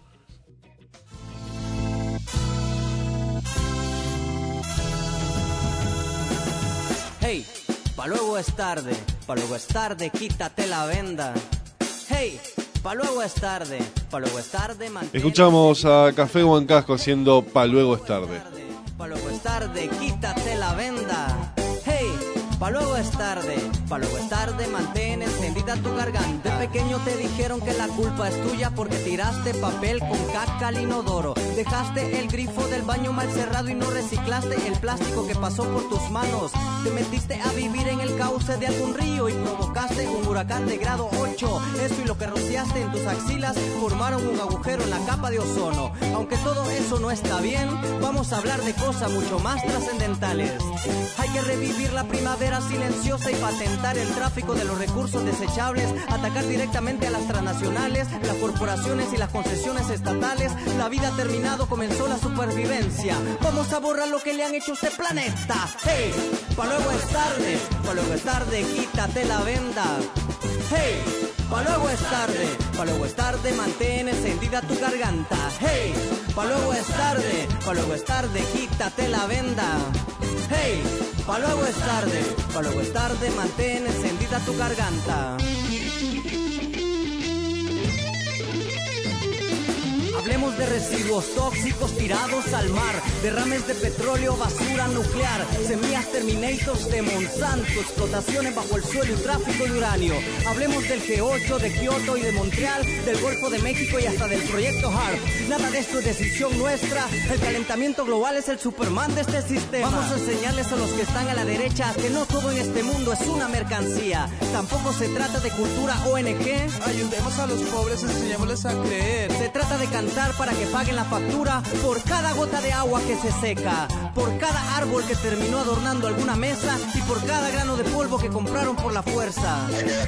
Hey, pa' luego es tarde, quítate la venda. Hey, pa' luego es tarde, mantén. Escuchamos a Café Huancasco haciendo Pa' luego es tarde. Pa' luego es tarde, quítate la venda. Hey, pa' luego es tarde, mantén encendida tu garganta. De pequeño te dijeron que la culpa es tuya porque tiraste papel con caca al inodoro. Dejaste el grifo del baño mal cerrado y no reciclaste el plástico que pasó por tus manos. Te metiste a vivir en el cauce de algún río y provocaste un huracán de grado 8. Eso y lo que rociaste en tus axilas formaron un agujero en la capa de ozono. Aunque todo eso no está bien, vamos a hablar de cosas mucho más trascendentales. Hay que revivir la primavera silenciosa y patentar el tráfico de los recursos desechables, atacar directamente a las transnacionales, las corporaciones y las concesiones estatales. La vida ha terminado, comenzó la supervivencia. Vamos a borrar lo que le han hecho a este planeta. Hey, pa' luego es tarde, quítate la venda. Hey, pa' luego es tarde, mantén encendida tu garganta. Hey, pa' luego es tarde, quítate la venda. Hey, pa' luego es tarde, mantén encendida tu garganta. Hablemos de residuos tóxicos tirados al mar, derrames de petróleo, basura nuclear, semillas Terminators de Monsanto, explotaciones bajo el suelo y tráfico de uranio. Hablemos del G8, de Kioto y de Montreal, del Golfo de México y hasta del proyecto HARP. Nada de esto es decisión nuestra, el calentamiento global es el Superman de este sistema. Vamos a enseñarles a los que están a la derecha que no todo en este mundo es una mercancía. Tampoco se trata de cultura ONG. Ayudemos a los pobres, enseñémosles a creer. Se trata de cantar para que paguen la factura por cada gota de agua que se seca, por cada árbol que terminó adornando alguna mesa y por cada grano de polvo que compraron por la fuerza.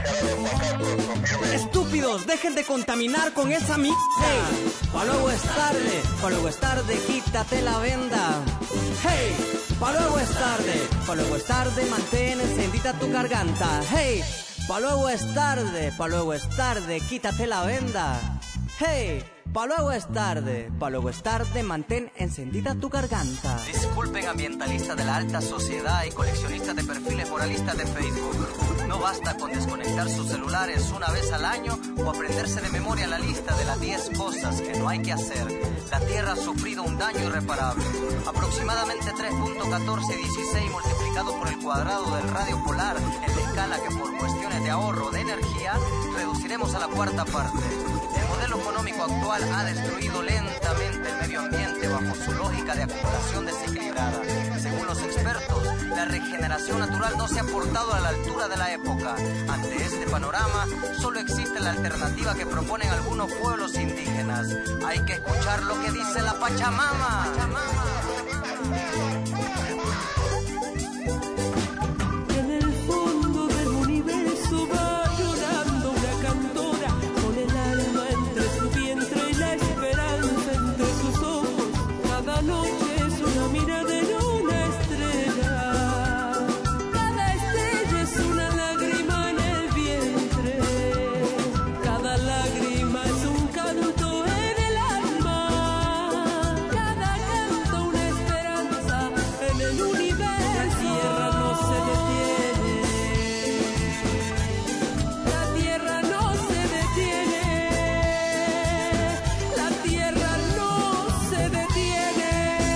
Estúpidos, dejen de contaminar con esa mierda. Hey, pa' luego es tarde, quítate la venda. Hey, pa' luego es tarde, mantén encendida tu garganta. Hey, pa' luego es tarde, quítate la venda. Hey, pa' luego es tarde, mantén encendida tu garganta. Disculpen, ambientalistas de la alta sociedad y coleccionistas de perfiles moralistas de Facebook. No basta con desconectar sus celulares una vez al año o aprenderse de memoria la lista de las 10 cosas que no hay que hacer. La Tierra ha sufrido un daño irreparable. Aproximadamente 3.1416 multiplicado por el cuadrado del radio polar en la escala que por cuestiones de ahorro de energía reduciremos a la cuarta parte. El modelo económico actual ha destruido lentamente el medio ambiente bajo su lógica de acumulación desequilibrada. Según los expertos, la regeneración natural no se ha portado a la altura de la época. Ante este panorama, solo existe la alternativa que proponen algunos pueblos indígenas. Hay que escuchar lo que dice la Pachamama. En el fondo del universo va llorando una cantora, con el alma entre su vientre y la esperanza entre sus ojos. Cada noche es una mirada en una estrella, cada estrella es una lágrima en el vientre, cada lágrima es un canto en el alma, cada canto una esperanza en el universo. La tierra no se detiene, la tierra no se detiene, la tierra no se detiene,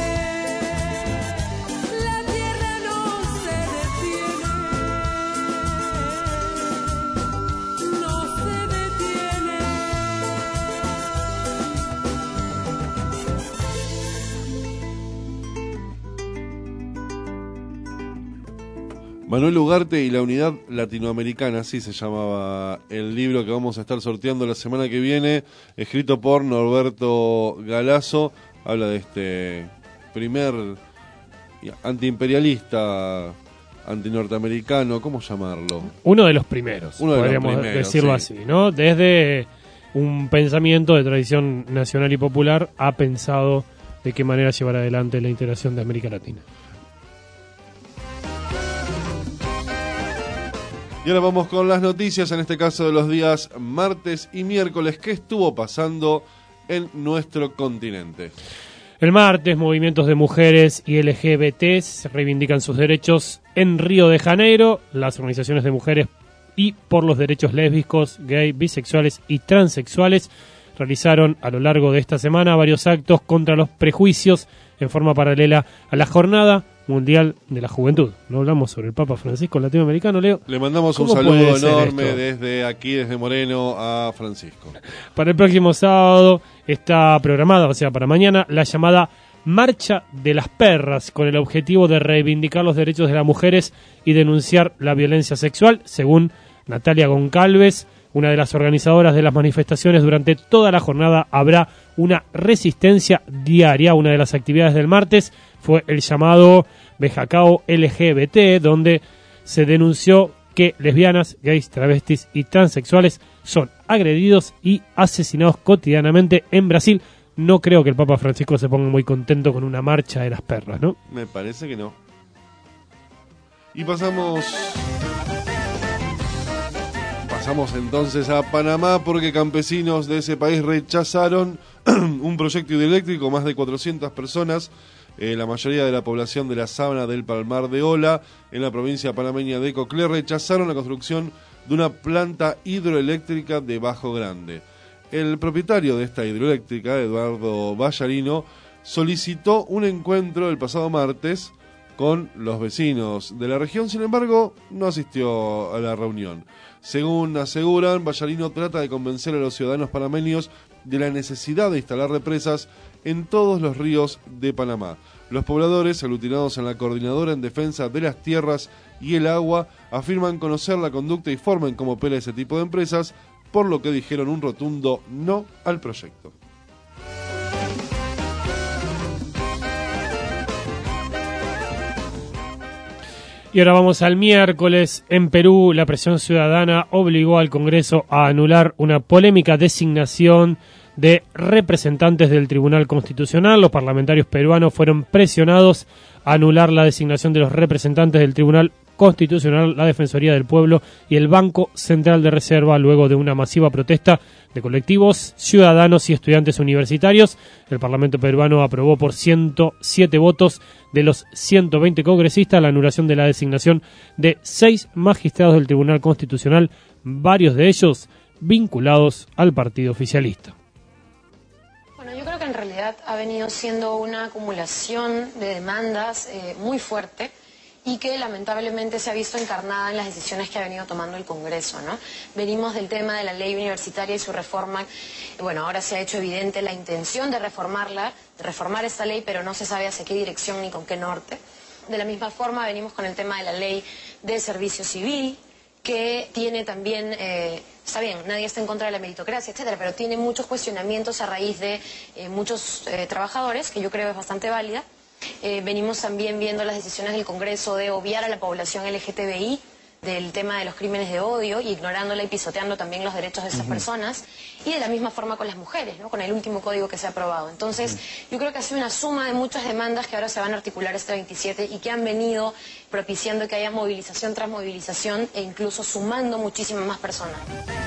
la tierra no se detiene, no se detiene. Manuel Ugarte y la Unidad Latinoamericana, así se llamaba el libro que vamos a estar sorteando la semana que viene, escrito por Norberto Galazo. Habla de este primer antiimperialista antinorteamericano, ¿cómo llamarlo? Uno de los primeros, Uno de los podríamos primeros, decirlo sí. así, ¿no? Desde un pensamiento de tradición nacional y popular ha pensado de qué manera llevar adelante la integración de América Latina. Y ahora vamos con las noticias, en este caso de los días martes y miércoles. ¿Qué estuvo pasando en nuestro continente? El martes, movimientos de mujeres y LGBTs reivindican sus derechos en Río de Janeiro. Las organizaciones de mujeres y por los derechos lésbicos, gay, bisexuales y transexuales realizaron a lo largo de esta semana varios actos contra los prejuicios en forma paralela a la Jornada Mundial de la Juventud. No hablamos sobre el Papa Francisco latinoamericano, Leo. Le mandamos un ¿Cómo saludo puede ser enorme esto? desde aquí, desde Moreno, a Francisco. Para el próximo sábado está programada, o sea, para mañana, la llamada Marcha de las Perras, con el objetivo de reivindicar los derechos de las mujeres y denunciar la violencia sexual, según Natalia Goncalves, una de las organizadoras de las manifestaciones. Durante toda la jornada habrá una resistencia diaria. Una de las actividades del martes fue el llamado Bejacao LGBT, donde se denunció que lesbianas, gays, travestis y transexuales son agredidos y asesinados cotidianamente en Brasil. No creo que el Papa Francisco se ponga muy contento con una marcha de las perras, ¿no? Me parece que no. Y pasamos entonces a Panamá, porque campesinos de ese país rechazaron un proyecto hidroeléctrico. Más de 400 personas, la mayoría de la población de la Sabana del Palmar de Ola, en la provincia panameña de Coclé, rechazaron la construcción de una planta hidroeléctrica de Bajo Grande. El propietario de esta hidroeléctrica, Eduardo Vallarino, solicitó un encuentro el pasado martes con los vecinos de la región. Sin embargo, no asistió a la reunión. Según aseguran, Vallarino trata de convencer a los ciudadanos panameños de la necesidad de instalar represas en todos los ríos de Panamá. Los pobladores, aglutinados en la Coordinadora en Defensa de las Tierras y el Agua, afirman conocer la conducta y forma en cómo opera ese tipo de empresas, por lo que dijeron un rotundo no al proyecto. Y ahora vamos al miércoles. En Perú, la presión ciudadana obligó al Congreso a anular una polémica designación de representantes del Tribunal Constitucional. Los parlamentarios peruanos fueron presionados a anular la designación de los representantes del Tribunal Constitucional, la Defensoría del Pueblo y el Banco Central de Reserva, luego de una masiva protesta de colectivos, ciudadanos y estudiantes universitarios. El Parlamento peruano aprobó por 107 votos de los 120 congresistas la anulación de la designación de 6 magistrados del Tribunal Constitucional, varios de ellos vinculados al partido oficialista. Bueno, yo creo que en realidad ha venido siendo una acumulación de demandas muy fuerte y que lamentablemente se ha visto encarnada en las decisiones que ha venido tomando el Congreso, ¿no? Venimos del tema de la ley universitaria y su reforma. Bueno, ahora se ha hecho evidente la intención de reformar esta ley, pero no se sabe hacia qué dirección ni con qué norte. De la misma forma venimos con el tema de la ley de servicio civil, que tiene también, está bien, nadie está en contra de la meritocracia, etcétera, pero tiene muchos cuestionamientos a raíz de muchos trabajadores, que yo creo es bastante válida. Venimos también viendo las decisiones del Congreso de obviar a la población LGTBI del tema de los crímenes de odio, y ignorándola y pisoteando también los derechos de esas personas, y de la misma forma con las mujeres, ¿no? Con el último código que se ha aprobado. Entonces, yo creo que ha sido una suma de muchas demandas que ahora se van a articular este 27 y que han venido propiciando que haya movilización tras movilización e incluso sumando muchísimas más personas.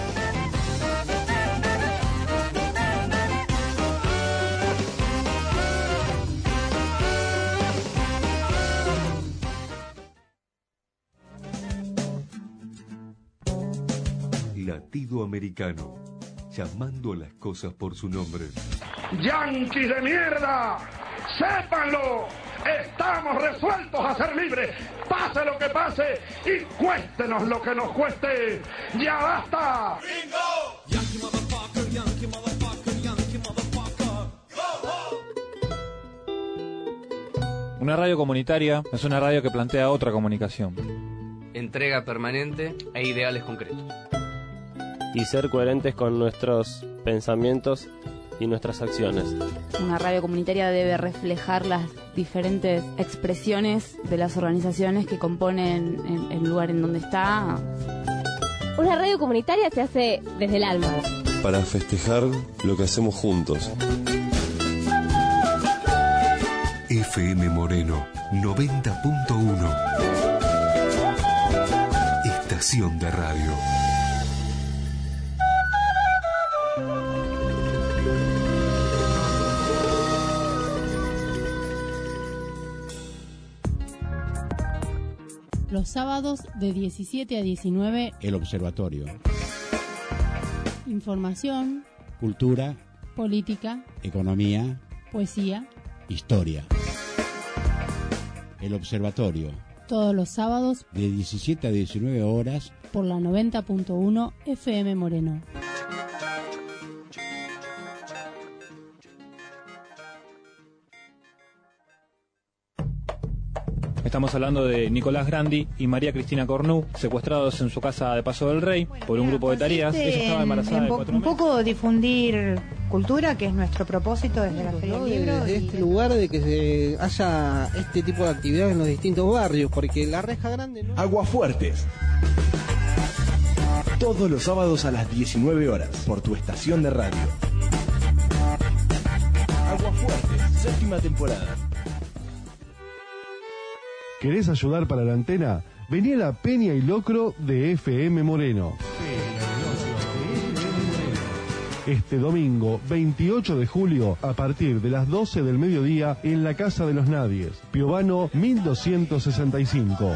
Latido americano, llamando a las cosas por su nombre. ¡Yanquis de mierda! ¡Sépanlo! Estamos resueltos a ser libres, pase lo que pase y cuéstenos lo que nos cueste. ¡Ya basta! Una radio comunitaria es una radio que plantea otra comunicación. Entrega permanente e ideales concretos. Y ser coherentes con nuestros pensamientos y nuestras acciones. Una radio comunitaria debe reflejar las diferentes expresiones de las organizaciones que componen el lugar en donde está. Una radio comunitaria se hace desde el alma. Para festejar lo que hacemos juntos. FM Moreno 90.1. Estación de radio. Los sábados de 17 a 19. El Observatorio. Información, Cultura, política, economía, poesía. historia. El Observatorio. Todos los sábados De 17 a 19 horas. por la 90.1 FM Moreno. Estamos hablando de Nicolás Grandi y María Cristina Cornu, secuestrados en su casa de Paso del Rey por un grupo de tareas. Ella estaba embarazada de 4 meses. Un poco difundir cultura, que es nuestro propósito desde la Feria del Libro. Desde este lugar de que haya este tipo de actividades en los distintos barrios, porque la Reja Grande no... Aguafuertes. Todos los sábados a las 19 horas por tu estación de radio. Aguafuertes, 7ª temporada. ¿Querés ayudar para la antena? Vení a la Peña y Locro de FM Moreno. Este domingo, 28 de julio, a partir de las 12 del mediodía, en la Casa de los Nadies, Piovano 1265.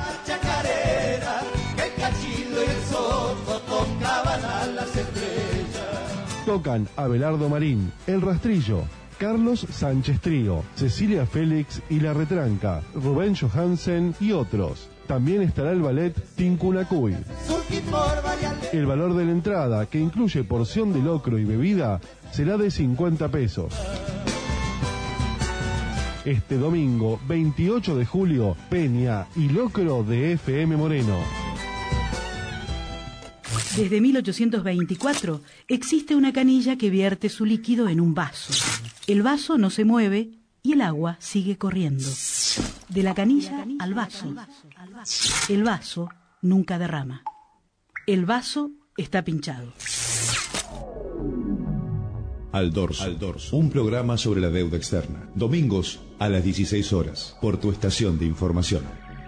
Tocan Abelardo Marín, El Rastrillo, Carlos Sánchez Trío, Cecilia Félix y La Retranca, Rubén Johansen y otros. También estará el ballet Tincunacuy. El valor de la entrada, que incluye porción de locro y bebida, será de 50 pesos. Este domingo, 28 de julio, Peña y Locro de FM Moreno. Desde 1824 existe una canilla que vierte su líquido en un vaso. El vaso no se mueve y el agua sigue corriendo. De la canilla al vaso. El vaso nunca derrama. El vaso está pinchado. Al Dorso, un programa sobre la deuda externa. Domingos a las 16 horas, por tu estación de información.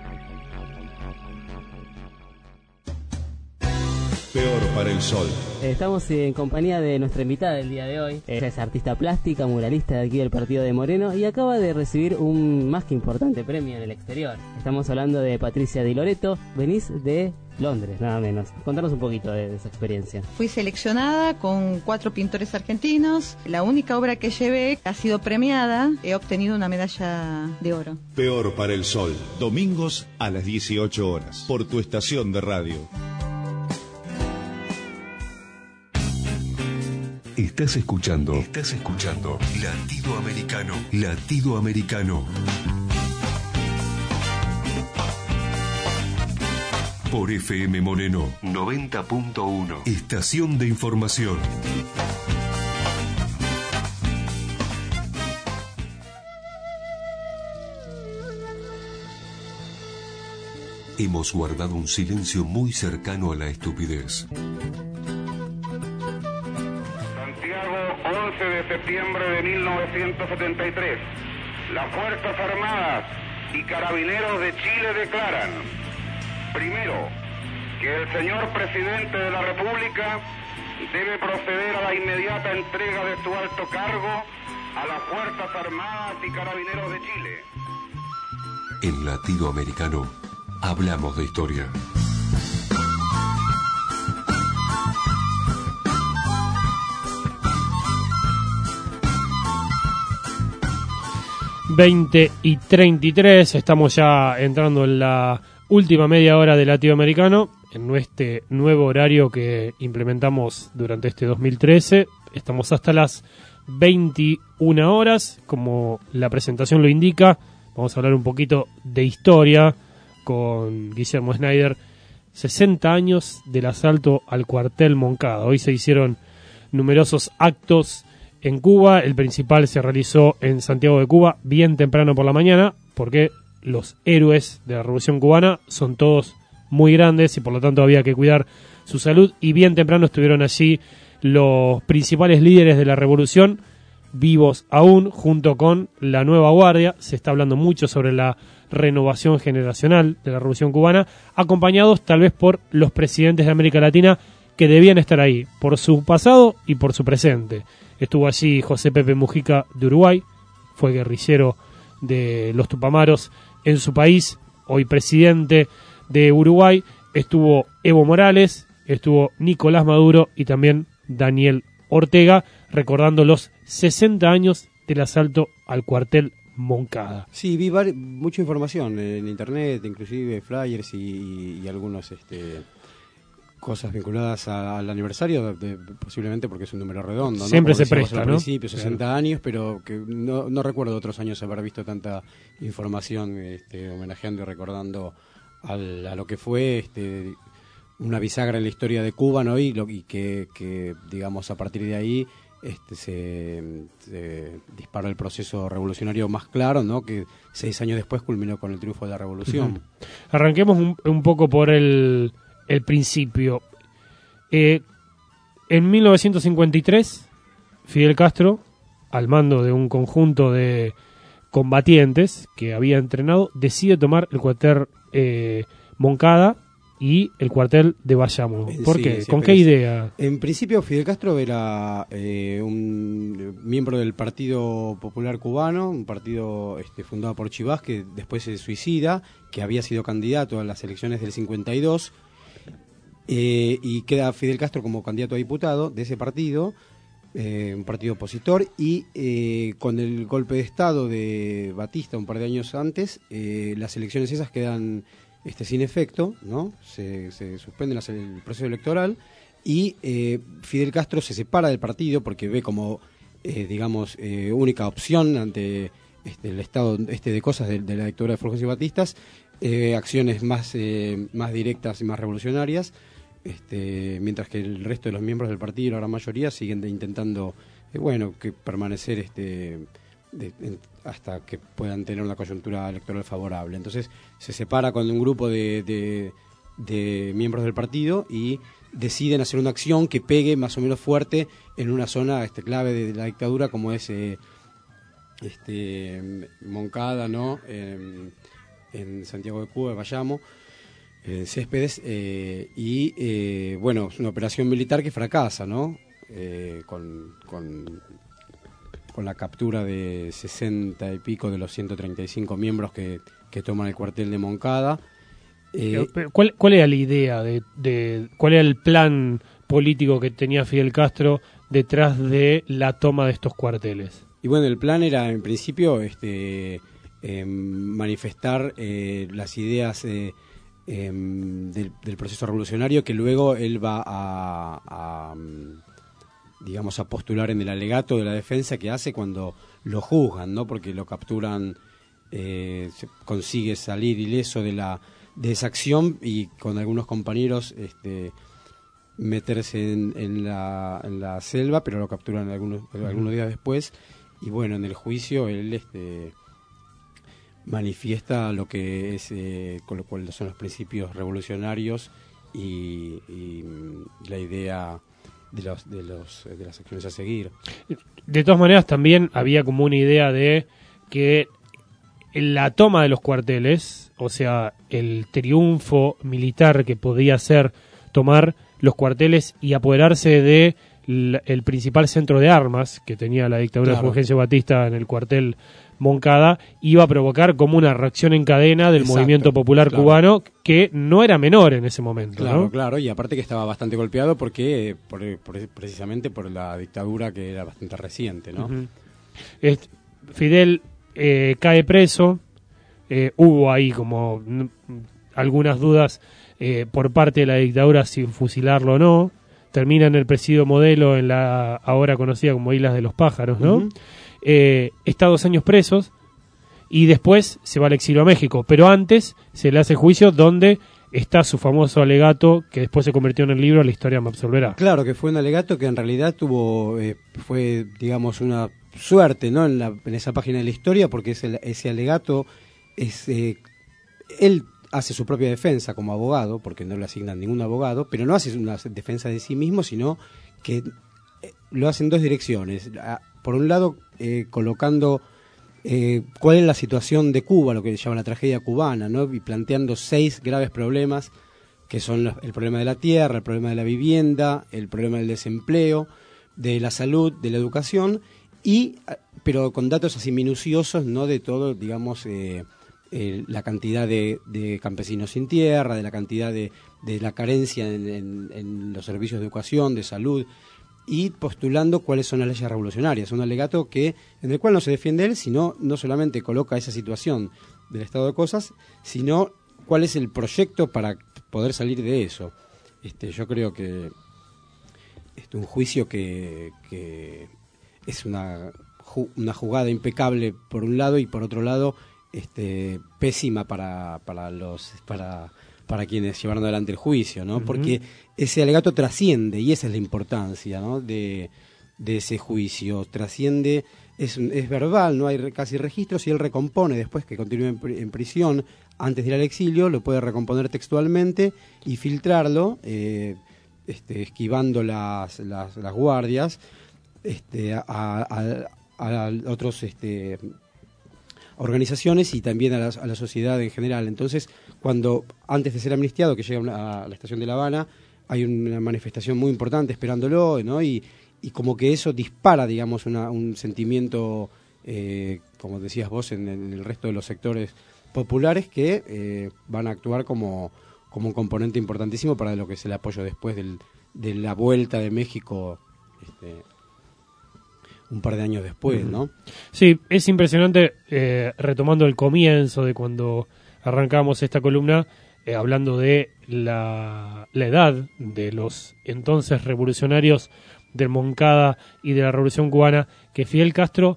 Peor para el sol. Estamos en compañía de nuestra invitada del día de hoy. Ella es artista plástica, muralista de aquí del partido de Moreno y acaba de recibir un más que importante premio en el exterior. Estamos hablando de Patricia Di Loreto. Venís de Londres, nada menos. Contanos un poquito de esa experiencia. Fui seleccionada con 4 pintores argentinos. La única obra que llevé ha sido premiada. He obtenido una medalla de oro. Peor para el sol. Domingos a las 18 horas, por tu estación de radio. Estás escuchando Latido Americano. Latido Americano. Por FM Moreno 90.1. Estación de información. Hemos guardado un silencio muy cercano a la estupidez. 11 de septiembre de 1973, las Fuerzas Armadas y Carabineros de Chile declaran, primero, que el señor Presidente de la República debe proceder a la inmediata entrega de su alto cargo a las Fuerzas Armadas y Carabineros de Chile. En Latido Americano, hablamos de historia. ...20:33... estamos ya entrando en la última media hora de Latido Americano, en este nuevo horario que implementamos durante este 2013. Estamos hasta las 21 horas, como la presentación lo indica. Vamos a hablar un poquito de historia con Guillermo Schneider. 60 años del asalto al cuartel Moncada. Hoy se hicieron numerosos actos en Cuba. El principal se realizó en Santiago de Cuba bien temprano por la mañana, porque los héroes de la Revolución Cubana son todos muy grandes y por lo tanto había que cuidar su salud, y bien temprano estuvieron allí los principales líderes de la revolución, vivos aún, junto con la nueva guardia. Se está hablando mucho sobre la renovación generacional de la Revolución Cubana, acompañados tal vez por los presidentes de América Latina que debían estar ahí, por su pasado y por su presente. Estuvo allí José Pepe Mujica de Uruguay, fue guerrillero de los Tupamaros en su país, hoy presidente de Uruguay. Estuvo Evo Morales, estuvo Nicolás Maduro y también Daniel Ortega, recordando los 60 años del asalto al cuartel Moncada. Sí, vi mucha información en internet, inclusive flyers y algunos cosas vinculadas al aniversario, posiblemente porque es un número redondo, ¿no? Siempre Como se presta, al ¿no? principio, 60 años, pero que no recuerdo otros años haber visto tanta información homenajeando y recordando a lo que fue una bisagra en la historia de Cuba, ¿no? Y que digamos, a partir de ahí se disparó el proceso revolucionario más claro, ¿no? Que 6 años después culminó con el triunfo de la revolución. Arranquemos un poco por el principio. En 1953, Fidel Castro, al mando de un conjunto de combatientes que había entrenado, decide tomar el cuartel Moncada y el cuartel de Bayamo. ¿Por qué? ¿Con qué idea? En principio, Fidel Castro era un miembro del Partido Popular Cubano, un partido fundado por Chivas, que después se suicida, que había sido candidato a las elecciones del 52, y queda Fidel Castro como candidato a diputado de ese partido, un partido opositor, y con el golpe de Estado de Batista un par de años antes, las elecciones esas quedan sin efecto, ¿no? Se suspende el proceso electoral y Fidel Castro se separa del partido porque ve como, digamos, única opción ante el estado de cosas de la dictadura de Fulgencio Batistas, acciones más directas y más revolucionarias, mientras que el resto de los miembros del partido, la gran mayoría, siguen intentando, que permanecer hasta que puedan tener una coyuntura electoral favorable. Entonces se separa con un grupo de miembros del partido y deciden hacer una acción que pegue más o menos fuerte en una zona clave de la dictadura, como es Moncada, ¿no? En Santiago de Cuba, Bayamo, Céspedes, es una operación militar que fracasa, ¿no? Con la captura de 60 y pico de los 135 miembros que toman el cuartel de Moncada. ¿Cuál era la idea cuál era el plan político que tenía Fidel Castro detrás de la toma de estos cuarteles? Y bueno, el plan era en principio manifestar las ideas del proceso revolucionario, que luego él va a postular en el alegato de la defensa que hace cuando lo juzgan, ¿no? Porque lo capturan, consigue salir ileso de esa acción y con algunos compañeros meterse en la selva, pero lo capturan algunos días después. Y bueno, en el juicio él manifiesta lo que es cuáles son los principios revolucionarios y la idea de las acciones a seguir. De todas maneras, también había como una idea de que la toma de los cuarteles, o sea, el triunfo militar que podía ser tomar los cuarteles y apoderarse de el principal centro de armas que tenía la dictadura de Fulgencio Batista en el cuartel Moncada, iba a provocar como una reacción en cadena del movimiento popular cubano, que no era menor en ese momento. Claro, ¿no? claro, y aparte que estaba bastante golpeado porque precisamente por la dictadura que era bastante reciente, ¿no? Fidel cae preso, hubo ahí como algunas dudas por parte de la dictadura si fusilarlo o no. Termina en el presidio Modelo, en la ahora conocida como Islas de los Pájaros, ¿no? Está 2 años presos y después se va al exilio a México, pero antes se le hace juicio donde está su famoso alegato que después se convirtió en el libro La historia me absolverá. Claro, que fue un alegato que en realidad fue, digamos, una suerte, ¿no? En esa página de la historia, porque ese alegato él hace su propia defensa como abogado, porque no le asignan ningún abogado, pero no hace una defensa de sí mismo, sino que lo hace en dos direcciones. Por un lado, colocando cuál es la situación de Cuba, lo que se llama la tragedia cubana, ¿no? Y planteando 6 graves problemas, que son el problema de la tierra, el problema de la vivienda, el problema del desempleo, de la salud, de la educación, pero con datos así minuciosos, no de todo, digamos, la cantidad de campesinos sin tierra, de la cantidad de la carencia en los servicios de educación, de salud, y postulando cuáles son las leyes revolucionarias. Un alegato en el cual no se defiende él, sino no solamente coloca esa situación del estado de cosas, sino cuál es el proyecto para poder salir de eso. Yo creo que un juicio que es una jugada impecable por un lado, y por otro lado pésima para quienes llevaron adelante el juicio, ¿no? Porque ese alegato trasciende, y esa es la importancia, ¿no? de ese juicio. Trasciende, es verbal, no hay casi registros, y él recompone después que continúe en prisión antes de ir al exilio, lo puede recomponer textualmente y filtrarlo, esquivando las guardias, a otros organizaciones y también a la sociedad en general. Entonces, antes de ser amnistiado, que llega a la estación de La Habana, hay una manifestación muy importante esperándolo, ¿no? Y como que eso dispara, digamos, un sentimiento, como decías vos, en el resto de los sectores populares, que van a actuar como un componente importantísimo para lo que es el apoyo después de la vuelta de México, un par de años después, ¿no? Sí, es impresionante, retomando el comienzo de cuando arrancamos esta columna, hablando de la edad de los entonces revolucionarios del Moncada y de la Revolución Cubana, que Fidel Castro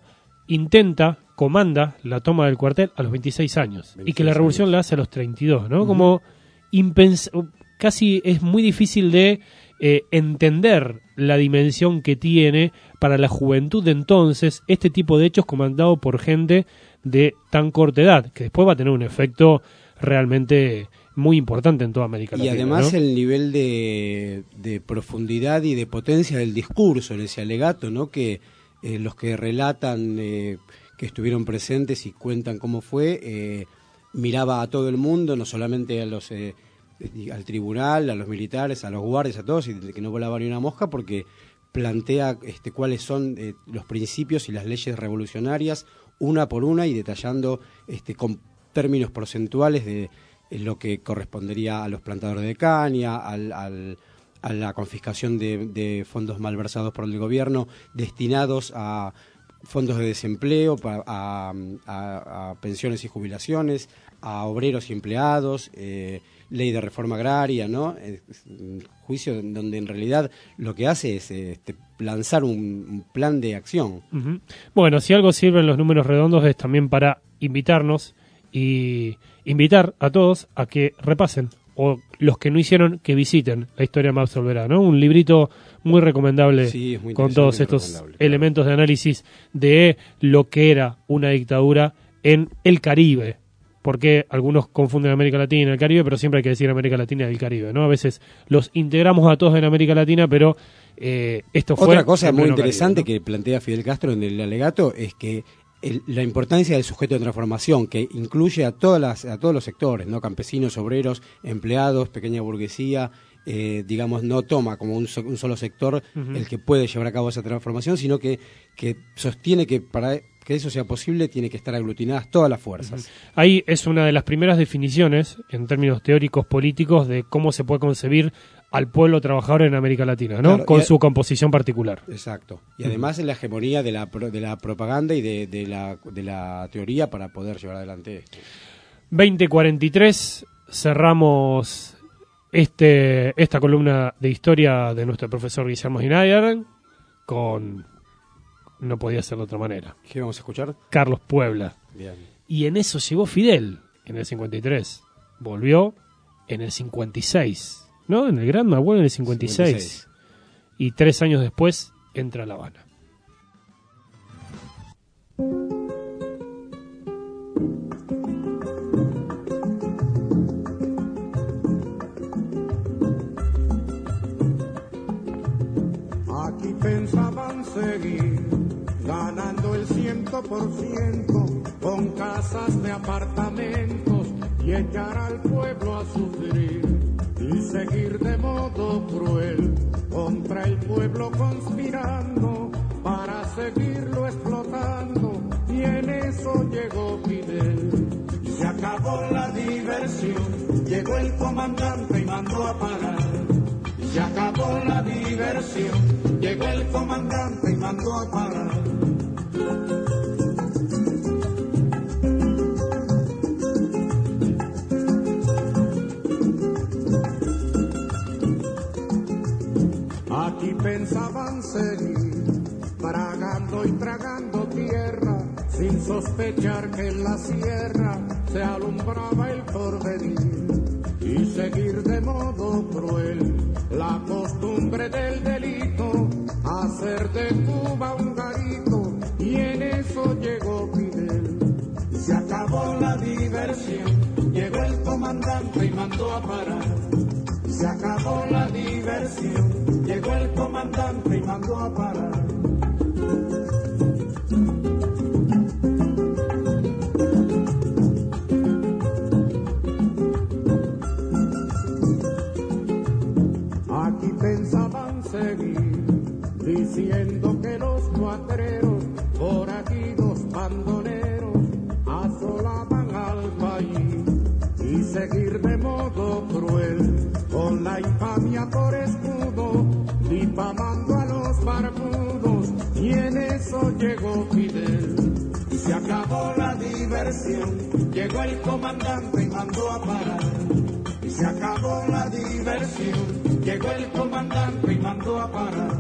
comanda la toma del cuartel a los 26 años, y que la revolución la hace a los 32, ¿no? Como casi es muy difícil de entender la dimensión que tiene para la juventud de entonces este tipo de hechos comandado por gente de tan corta edad, que después va a tener un efecto realmente muy importante en toda América Latina. Y además, ¿no? El nivel de profundidad y de potencia del discurso en ese alegato, ¿no? Que los que relatan que estuvieron presentes y cuentan cómo fue, miraba a todo el mundo, no solamente al tribunal, a los militares, a los guardias, a todos, y que no volaba ni una mosca, porque plantea cuáles son los principios y las leyes revolucionarias una por una, y detallando con términos porcentuales de lo que correspondería a los plantadores de caña, a la confiscación de fondos malversados por el gobierno destinados a fondos de desempleo, a pensiones y jubilaciones, a obreros y empleados, ley de reforma agraria, ¿no? Es un juicio donde en realidad lo que hace es lanzar un plan de acción. Uh-huh. Bueno, si algo sirven los números redondos es también para invitarnos y invitar a todos a que repasen, o los que no hicieron, que visiten La historia me absolverá, ¿no? Un librito muy recomendable, sí, muy con todos estos elementos de análisis de lo que era una dictadura en el Caribe, porque algunos confunden América Latina y el Caribe, pero siempre hay que decir América Latina y el Caribe, ¿no? A veces los integramos a todos en América Latina, pero esto fue... Otra cosa muy interesante, Caribe, ¿no? Que plantea Fidel Castro en el alegato es que la importancia del sujeto de transformación, que incluye a todos los sectores, ¿no? Campesinos, obreros, empleados, pequeña burguesía, digamos, no toma como un solo sector el que puede llevar a cabo esa transformación, sino que sostiene que para que eso sea posible tiene que estar aglutinadas todas las fuerzas. Ahí es una de las primeras definiciones, en términos teóricos políticos, de cómo se puede concebir al pueblo trabajador en América Latina, ¿no? Claro, con su composición particular. Exacto. Y además la hegemonía de la propaganda y de la teoría para poder llevar adelante esto. 20:43, cerramos esta columna de historia de nuestro profesor Guillermo Schneider con... No podía ser de otra manera. ¿Qué vamos a escuchar? Carlos Puebla. Bien. Y en eso llegó Fidel, en el 53. Volvió en el 56, ¿no? En el Gran Mahuel en el 56. Y 3 años después entra a La Habana. Aquí pensaban seguir ganando el 100% con casas de apartamentos y echar al pueblo a sufrir y seguir de modo cruel contra el pueblo conspirando para seguirlo explotando, y en eso llegó Fidel. Y se acabó la diversión, llegó el comandante y mandó a parar. Y se acabó la diversión, llegó el comandante y mandó a parar. Aquí pensaban seguir tragando y tragando tierra, sin sospechar que en la sierra se alumbraba el porvenir, y seguir de modo cruel la costumbre del delito, hacer de Cuba un garito, y en eso llegó Fidel. Y se acabó la diversión, llegó el comandante y mandó a parar. Y se acabó la diversión, llegó el comandante y mandó a parar. Aquí pensaban seguir diciendo que los cuatreros, forajidos bandoleros, asolaban al país, y seguir de modo cruel con la infamia por escudo, difamando a los barbudos, y en eso llegó Fidel. Y se acabó la diversión, llegó el comandante y mandó a parar. Y se acabó la diversión, llegó el comandante y mandó a parar.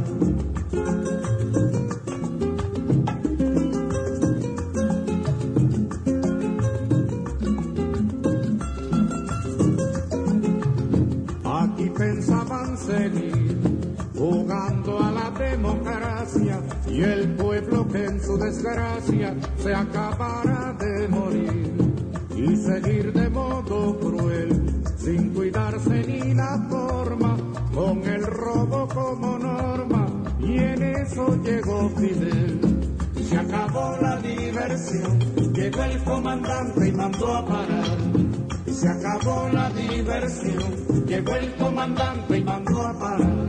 Aquí pensaban seguir jugando a la democracia, y el pueblo que en su desgracia se acabara de morir, y seguir de modo cruel, sin cuidarse ni la forma, con el robo como norma, y en eso llegó Fidel. Y se acabó la diversión, llegó el comandante y mandó a parar. Y se acabó la diversión, llegó el comandante y mandó a parar.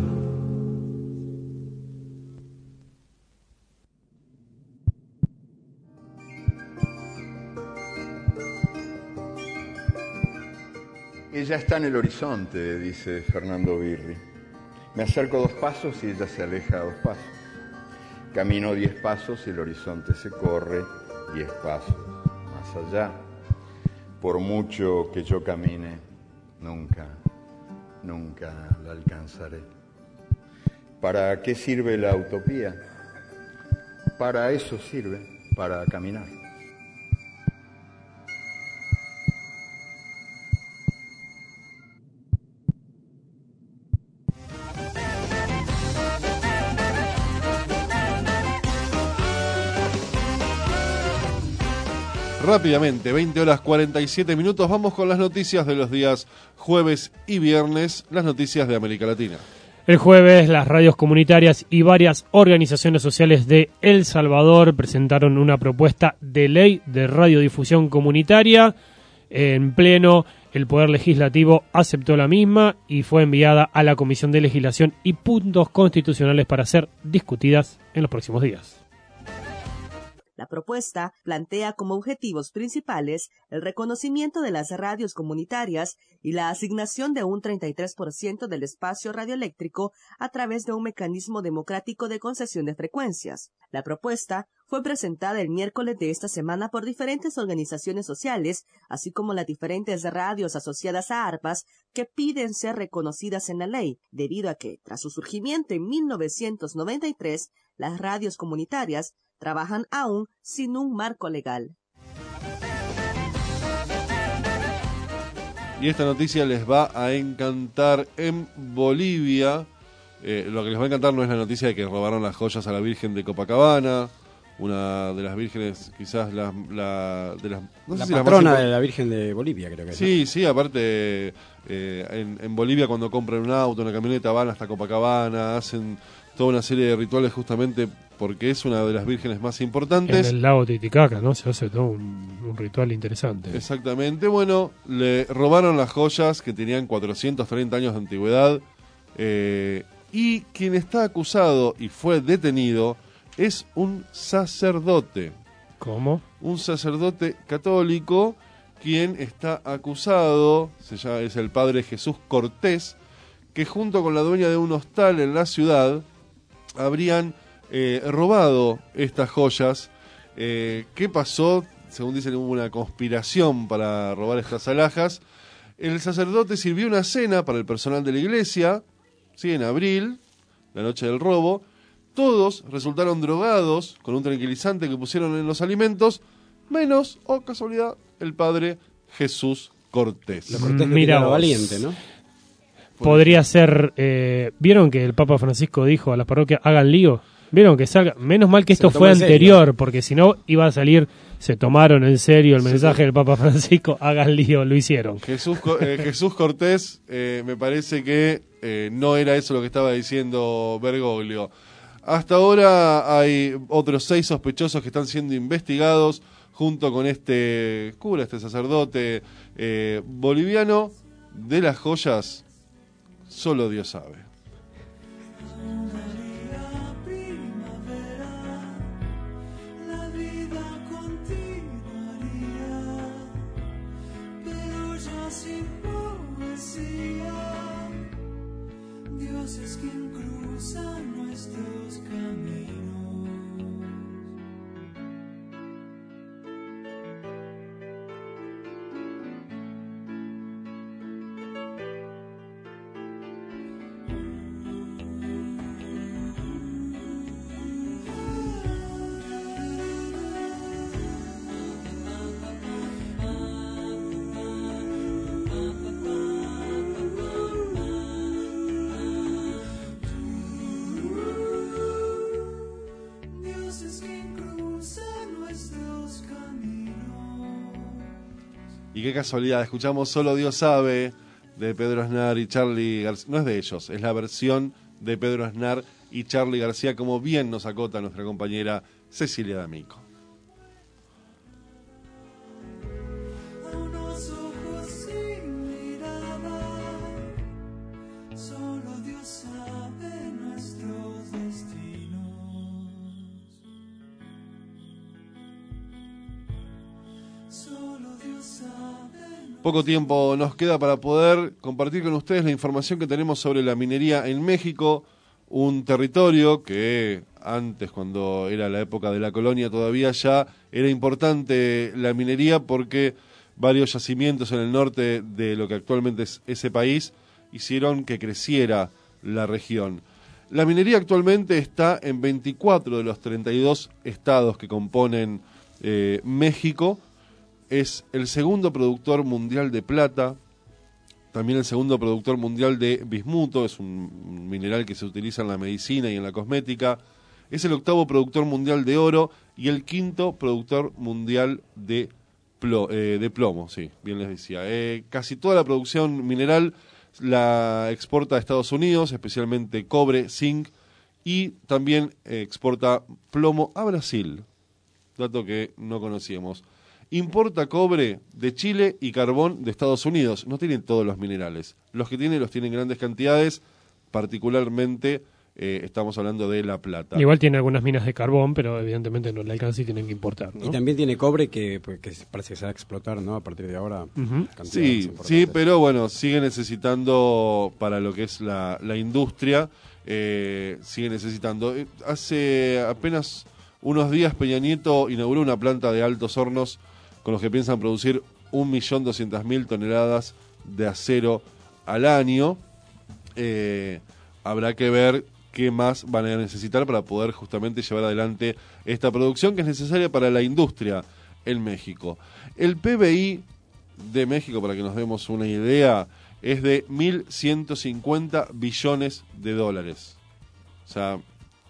Ella está en el horizonte, dice Fernando Birri. Me acerco 2 pasos y ella se aleja 2 pasos. Camino 10 pasos y el horizonte se corre 10 pasos más allá. Por mucho que yo camine, nunca la alcanzaré. ¿Para qué sirve la utopía? Para eso sirve, para caminar. Rápidamente, 20 horas 47 minutos, vamos con las noticias de los días jueves y viernes, las noticias de América Latina. El jueves, las radios comunitarias y varias organizaciones sociales de El Salvador presentaron una propuesta de ley de radiodifusión comunitaria. En pleno, el Poder Legislativo aceptó la misma y fue enviada a la Comisión de Legislación y Puntos Constitucionales para ser discutidas en los próximos días. La propuesta plantea como objetivos principales el reconocimiento de las radios comunitarias y la asignación de un 33% del espacio radioeléctrico a través de un mecanismo democrático de concesión de frecuencias. La propuesta fue presentada el miércoles de esta semana por diferentes organizaciones sociales, así como las diferentes radios asociadas a ARPAS, que piden ser reconocidas en la ley, debido a que, tras su surgimiento en 1993, las radios comunitarias trabajan aún sin un marco legal. Y esta noticia les va a encantar en Bolivia. Lo que les va a encantar no es la noticia de que robaron las joyas a la Virgen de Copacabana, una de las vírgenes, quizás la patrona de la Virgen de Bolivia, creo que es. Sí, sí, aparte en Bolivia cuando compran un auto, una camioneta, van hasta Copacabana, hacen toda una serie de rituales justamente porque es una de las vírgenes más importantes. En el lago Titicaca, ¿no? Se hace todo un ritual interesante. Exactamente. Bueno, le robaron las joyas que tenían 430 años de antigüedad. Y quien está acusado y fue detenido es un sacerdote. ¿Cómo? Un sacerdote católico quien está acusado, es el padre Jesús Cortés, que junto con la dueña de un hostal en la ciudad habrían robado estas joyas. ¿Qué pasó? Según dicen, hubo una conspiración para robar estas alhajas. El sacerdote sirvió una cena para el personal de la iglesia, ¿sí? En abril, la noche del robo. Todos resultaron drogados con un tranquilizante que pusieron en los alimentos, menos, oh casualidad, el padre Jesús Cortés. Lo Cortés que era valiente, ¿no? Podría ser... ¿Vieron que el Papa Francisco dijo a las parroquias, hagan lío? ¿Vieron que salga? Menos mal que esto fue anterior, porque si no iba a salir... Se tomaron en serio el mensaje del Papa Francisco, hagan lío, lo hicieron. Jesús Cortés, me parece que no era eso lo que estaba diciendo Bergoglio. Hasta ahora hay otros 6 sospechosos que están siendo investigados junto con este cura, este sacerdote boliviano. De las joyas, solo Dios sabe. Dios es quien cruza nuestros caminos. Y qué casualidad, escuchamos Solo Dios sabe de Pedro Aznar y Charly García. No es de ellos, es la versión de Pedro Aznar y Charly García, como bien nos acota nuestra compañera Cecilia D'Amico. Solo Dios sabe nuestros destinos. Solo Dios sabe. Poco tiempo nos queda para poder compartir con ustedes la información que tenemos sobre la minería en México, un territorio que antes, cuando era la época de la colonia, todavía ya era importante la minería porque varios yacimientos en el norte de lo que actualmente es ese país hicieron que creciera la región. La minería actualmente está en 24 de los 32 estados que componen México. Es el segundo productor mundial de plata, también el segundo productor mundial de bismuto, es un mineral que se utiliza en la medicina y en la cosmética. Es el octavo productor mundial de oro y el quinto productor mundial de plomo, sí, bien les decía. Casi toda la producción mineral la exporta a Estados Unidos, especialmente cobre, zinc, y también exporta plomo a Brasil, dato que no conocíamos. Importa cobre de Chile y carbón de Estados Unidos. No tienen todos los minerales. Los que tienen, los tienen en grandes cantidades, particularmente estamos hablando de la plata. Igual tiene algunas minas de carbón, pero evidentemente no le alcanza y tienen que importar, ¿no? Y también tiene cobre que parece que se va a explotar, ¿no? A partir de ahora. Sí, pero bueno, sigue necesitando para lo que es la industria, sigue necesitando. Hace apenas unos días Peña Nieto inauguró una planta de altos hornos con los que piensan producir 1.200.000 toneladas de acero al año. Habrá que ver qué más van a necesitar para poder justamente llevar adelante esta producción que es necesaria para la industria en México. El PBI de México, para que nos demos una idea, es de 1.150 billones de dólares. O sea,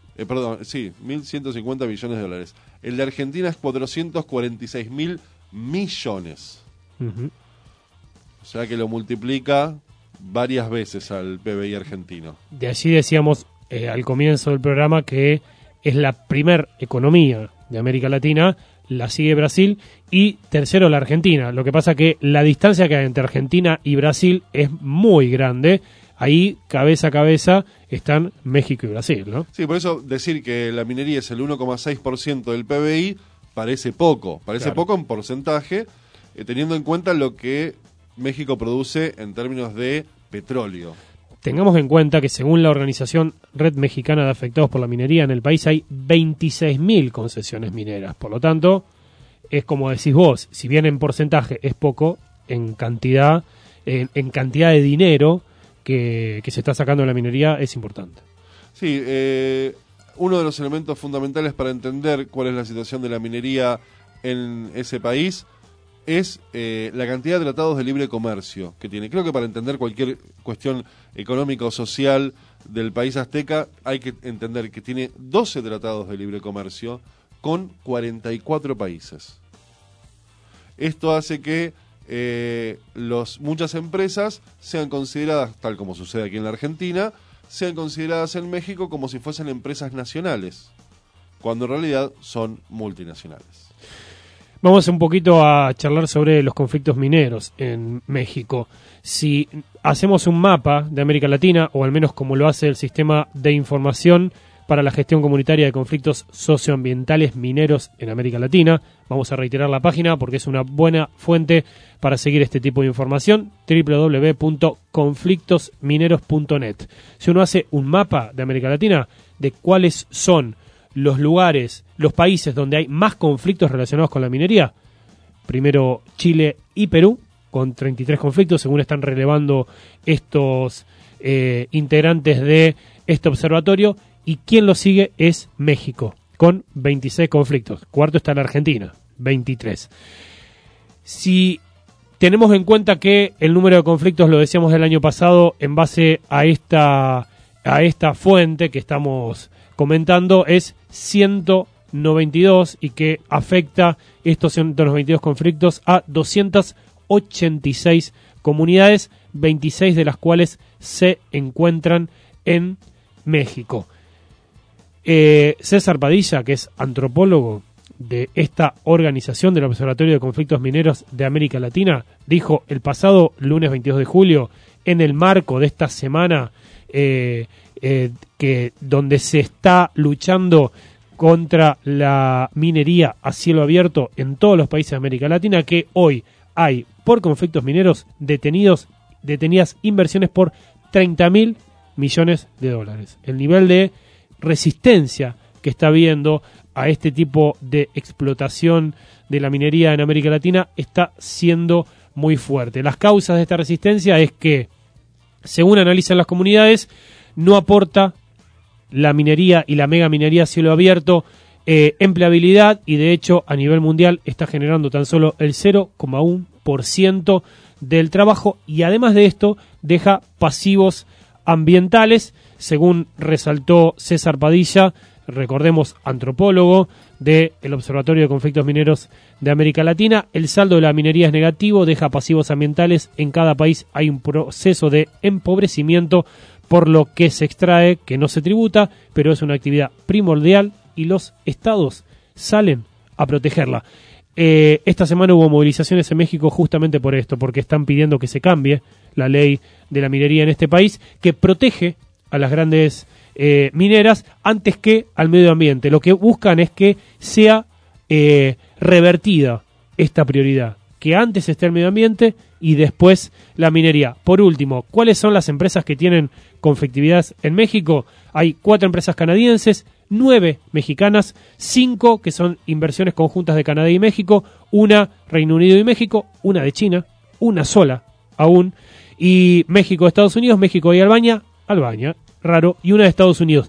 1.150 billones de dólares. El de Argentina es 446.000 millones. Uh-huh. O sea que lo multiplica varias veces al PBI argentino. De allí decíamos al comienzo del programa que es la primer economía de América Latina, la sigue Brasil y tercero la Argentina. Lo que pasa que la distancia que hay entre Argentina y Brasil es muy grande. Ahí, cabeza a cabeza, están México y Brasil, ¿no? Sí, por eso decir que la minería es el 1,6% del PBI parece poco. Parece Claro. poco en porcentaje, teniendo en cuenta lo que México produce en términos de petróleo. Tengamos en cuenta que según la organización Red Mexicana de Afectados por la Minería, en el país hay 26.000 concesiones mineras. Por lo tanto, es como decís vos, si bien en porcentaje es poco, en cantidad de dinero que se está sacando de la minería es importante. Sí, uno de los elementos fundamentales para entender cuál es la situación de la minería en ese país es la cantidad de tratados de libre comercio que tiene. Creo que para entender cualquier cuestión económica o social del país azteca hay que entender que tiene 12 tratados de libre comercio con 44 países. Esto hace que muchas empresas sean consideradas, tal como sucede aquí en la Argentina, sean consideradas en México como si fuesen empresas nacionales, cuando en realidad son multinacionales. Vamos un poquito a charlar sobre los conflictos mineros en México. Si hacemos un mapa de América Latina, o al menos como lo hace el Sistema de Información para la Gestión Comunitaria de Conflictos Socioambientales Mineros en América Latina, vamos a reiterar la página porque es una buena fuente para seguir este tipo de información, www.conflictosmineros.net. Si uno hace un mapa de América Latina de cuáles son los lugares, los países donde hay más conflictos relacionados con la minería, primero Chile y Perú, con 33 conflictos, según están relevando estos integrantes de este observatorio, y quien lo sigue es México, con 26 conflictos. Cuarto está la Argentina, 23. Si tenemos en cuenta que el número de conflictos, lo decíamos el año pasado, en base a esta fuente que estamos comentando, es 192 y que afecta estos 192 conflictos a 286 comunidades, 26 de las cuales se encuentran en México. César Padilla, que es antropólogo de esta organización del Observatorio de Conflictos Mineros de América Latina, dijo el pasado lunes 22 de julio, en el marco de esta semana donde se está luchando contra la minería a cielo abierto en todos los países de América Latina, que hoy hay por conflictos mineros detenidas inversiones por 30.000 millones de dólares. El nivel de resistencia que está habiendo a este tipo de explotación de la minería en América Latina está siendo muy fuerte. Las causas de esta resistencia es que, según analizan las comunidades, no aporta la minería y la megaminería a cielo abierto empleabilidad, y de hecho a nivel mundial está generando tan solo el 0,1% del trabajo, y además de esto deja pasivos ambientales, según resaltó César Padilla, recordemos, antropólogo del Observatorio de Conflictos Mineros de América Latina. El saldo de la minería es negativo, deja pasivos ambientales. En cada país hay un proceso de empobrecimiento, por lo que se extrae que no se tributa, pero es una actividad primordial y los estados salen a protegerla. Esta semana hubo movilizaciones en México justamente por esto, porque están pidiendo que se cambie la ley de la minería en este país, que protege a las grandes mineras antes que al medio ambiente. Lo que buscan es que sea revertida esta prioridad, que antes esté el medio ambiente y después la minería. Por último, ¿cuáles son las empresas que tienen conflictividad en México? Hay 4 empresas canadienses, 9 mexicanas, 5 que son inversiones conjuntas de Canadá y México, 1 Reino Unido y México, 1 de China, 1 sola aún, y México, Estados Unidos, México y Albania, raro, y 1 de Estados Unidos.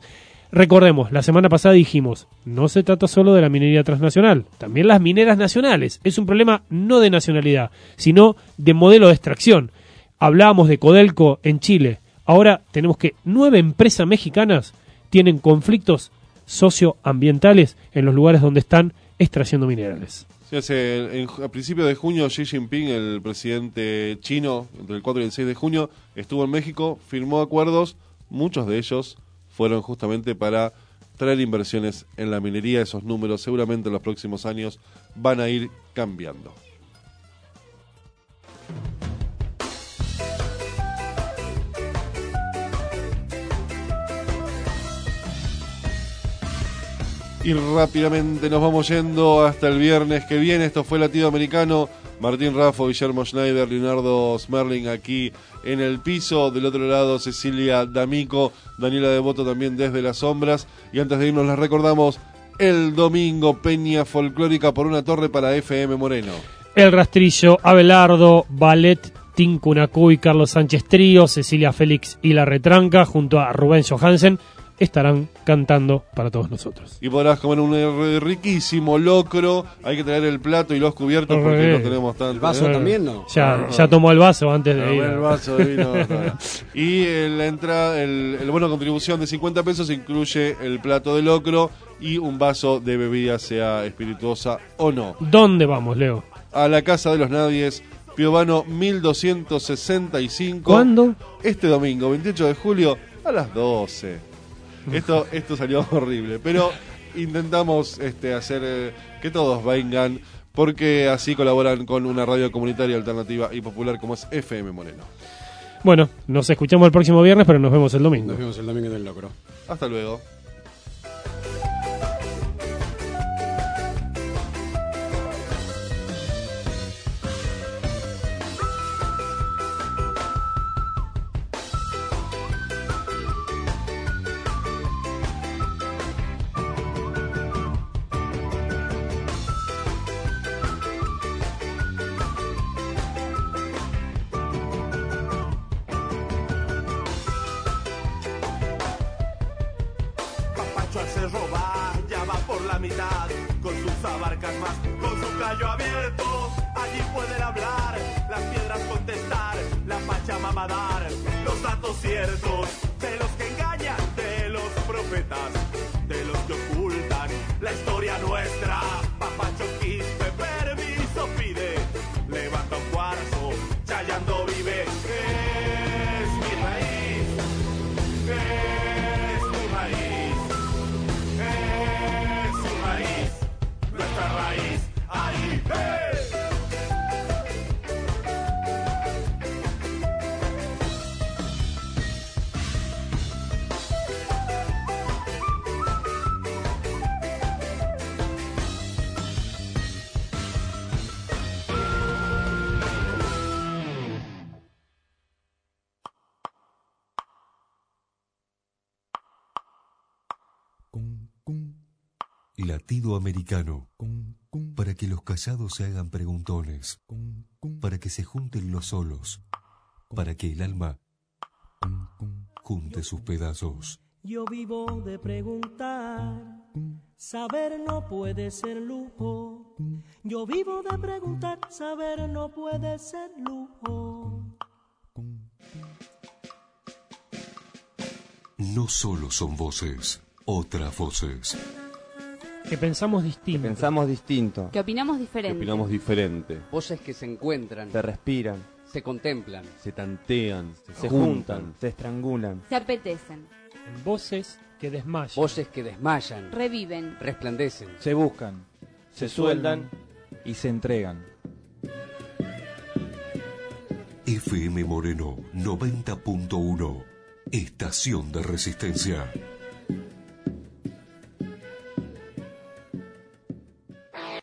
Recordemos, la semana pasada dijimos, no se trata solo de la minería transnacional, también las mineras nacionales. Es un problema no de nacionalidad, sino de modelo de extracción. Hablábamos de Codelco en Chile. Ahora tenemos que 9 empresas mexicanas tienen conflictos socioambientales en los lugares donde están extrayendo minerales. Sí, a principios de junio Xi Jinping, el presidente chino, entre el 4 y el 6 de junio, estuvo en México, firmó acuerdos, muchos de ellos fueron justamente para traer inversiones en la minería. Esos números seguramente en los próximos años van a ir cambiando. Y rápidamente nos vamos yendo hasta el viernes que viene. Esto fue Latido Americano. Martín Raffo, Guillermo Schneider, Leonardo Smerling aquí en el piso. Del otro lado, Cecilia D'Amico, Daniela Devoto también desde las sombras. Y antes de irnos, les recordamos: el domingo, Peña Folclórica por una torre para FM Moreno. El Rastrillo, Abelardo, Ballet, Tincunacuy, Carlos Sánchez Trío, Cecilia Félix y La Retranca, junto a Rubén Johansen, estarán cantando para todos nosotros. Y podrás comer un riquísimo locro. Hay que traer el plato y los cubiertos porque no tenemos tanto. ¿El vaso también no? Ya tomó el vaso antes de ir. El vaso de vino. Y la entrada, el bono de contribución de 50 pesos incluye el plato de locro y un vaso de bebida, sea espirituosa o no. ¿Dónde vamos, Leo? A la Casa de los Nadies, Piovano 1265. ¿Cuándo? Este domingo, 28 de julio, a las 12. Esto salió horrible, pero intentamos hacer que todos vengan, porque así colaboran con una radio comunitaria, alternativa y popular como es FM Moreno. Bueno, nos escuchamos el próximo viernes, pero nos vemos el domingo. Nos vemos el domingo en el locro. Hasta luego. Latido Americano, para que los callados se hagan preguntones, para que se junten los solos, para que el alma junte sus pedazos. Yo vivo de preguntar, saber no puede ser lujo. Yo vivo de preguntar, saber no puede ser lujo. No solo son voces, otras voces. Que pensamos distinto. Que opinamos diferente. Voces que se encuentran. Se respiran. Se contemplan. Se tantean. Se juntan. Se estrangulan. Se apetecen. Voces que desmayan. Voces que desmayan. Reviven. Resplandecen. Se buscan. Se sueldan. Y se entregan. FM Moreno 90.1. Estación de Resistencia.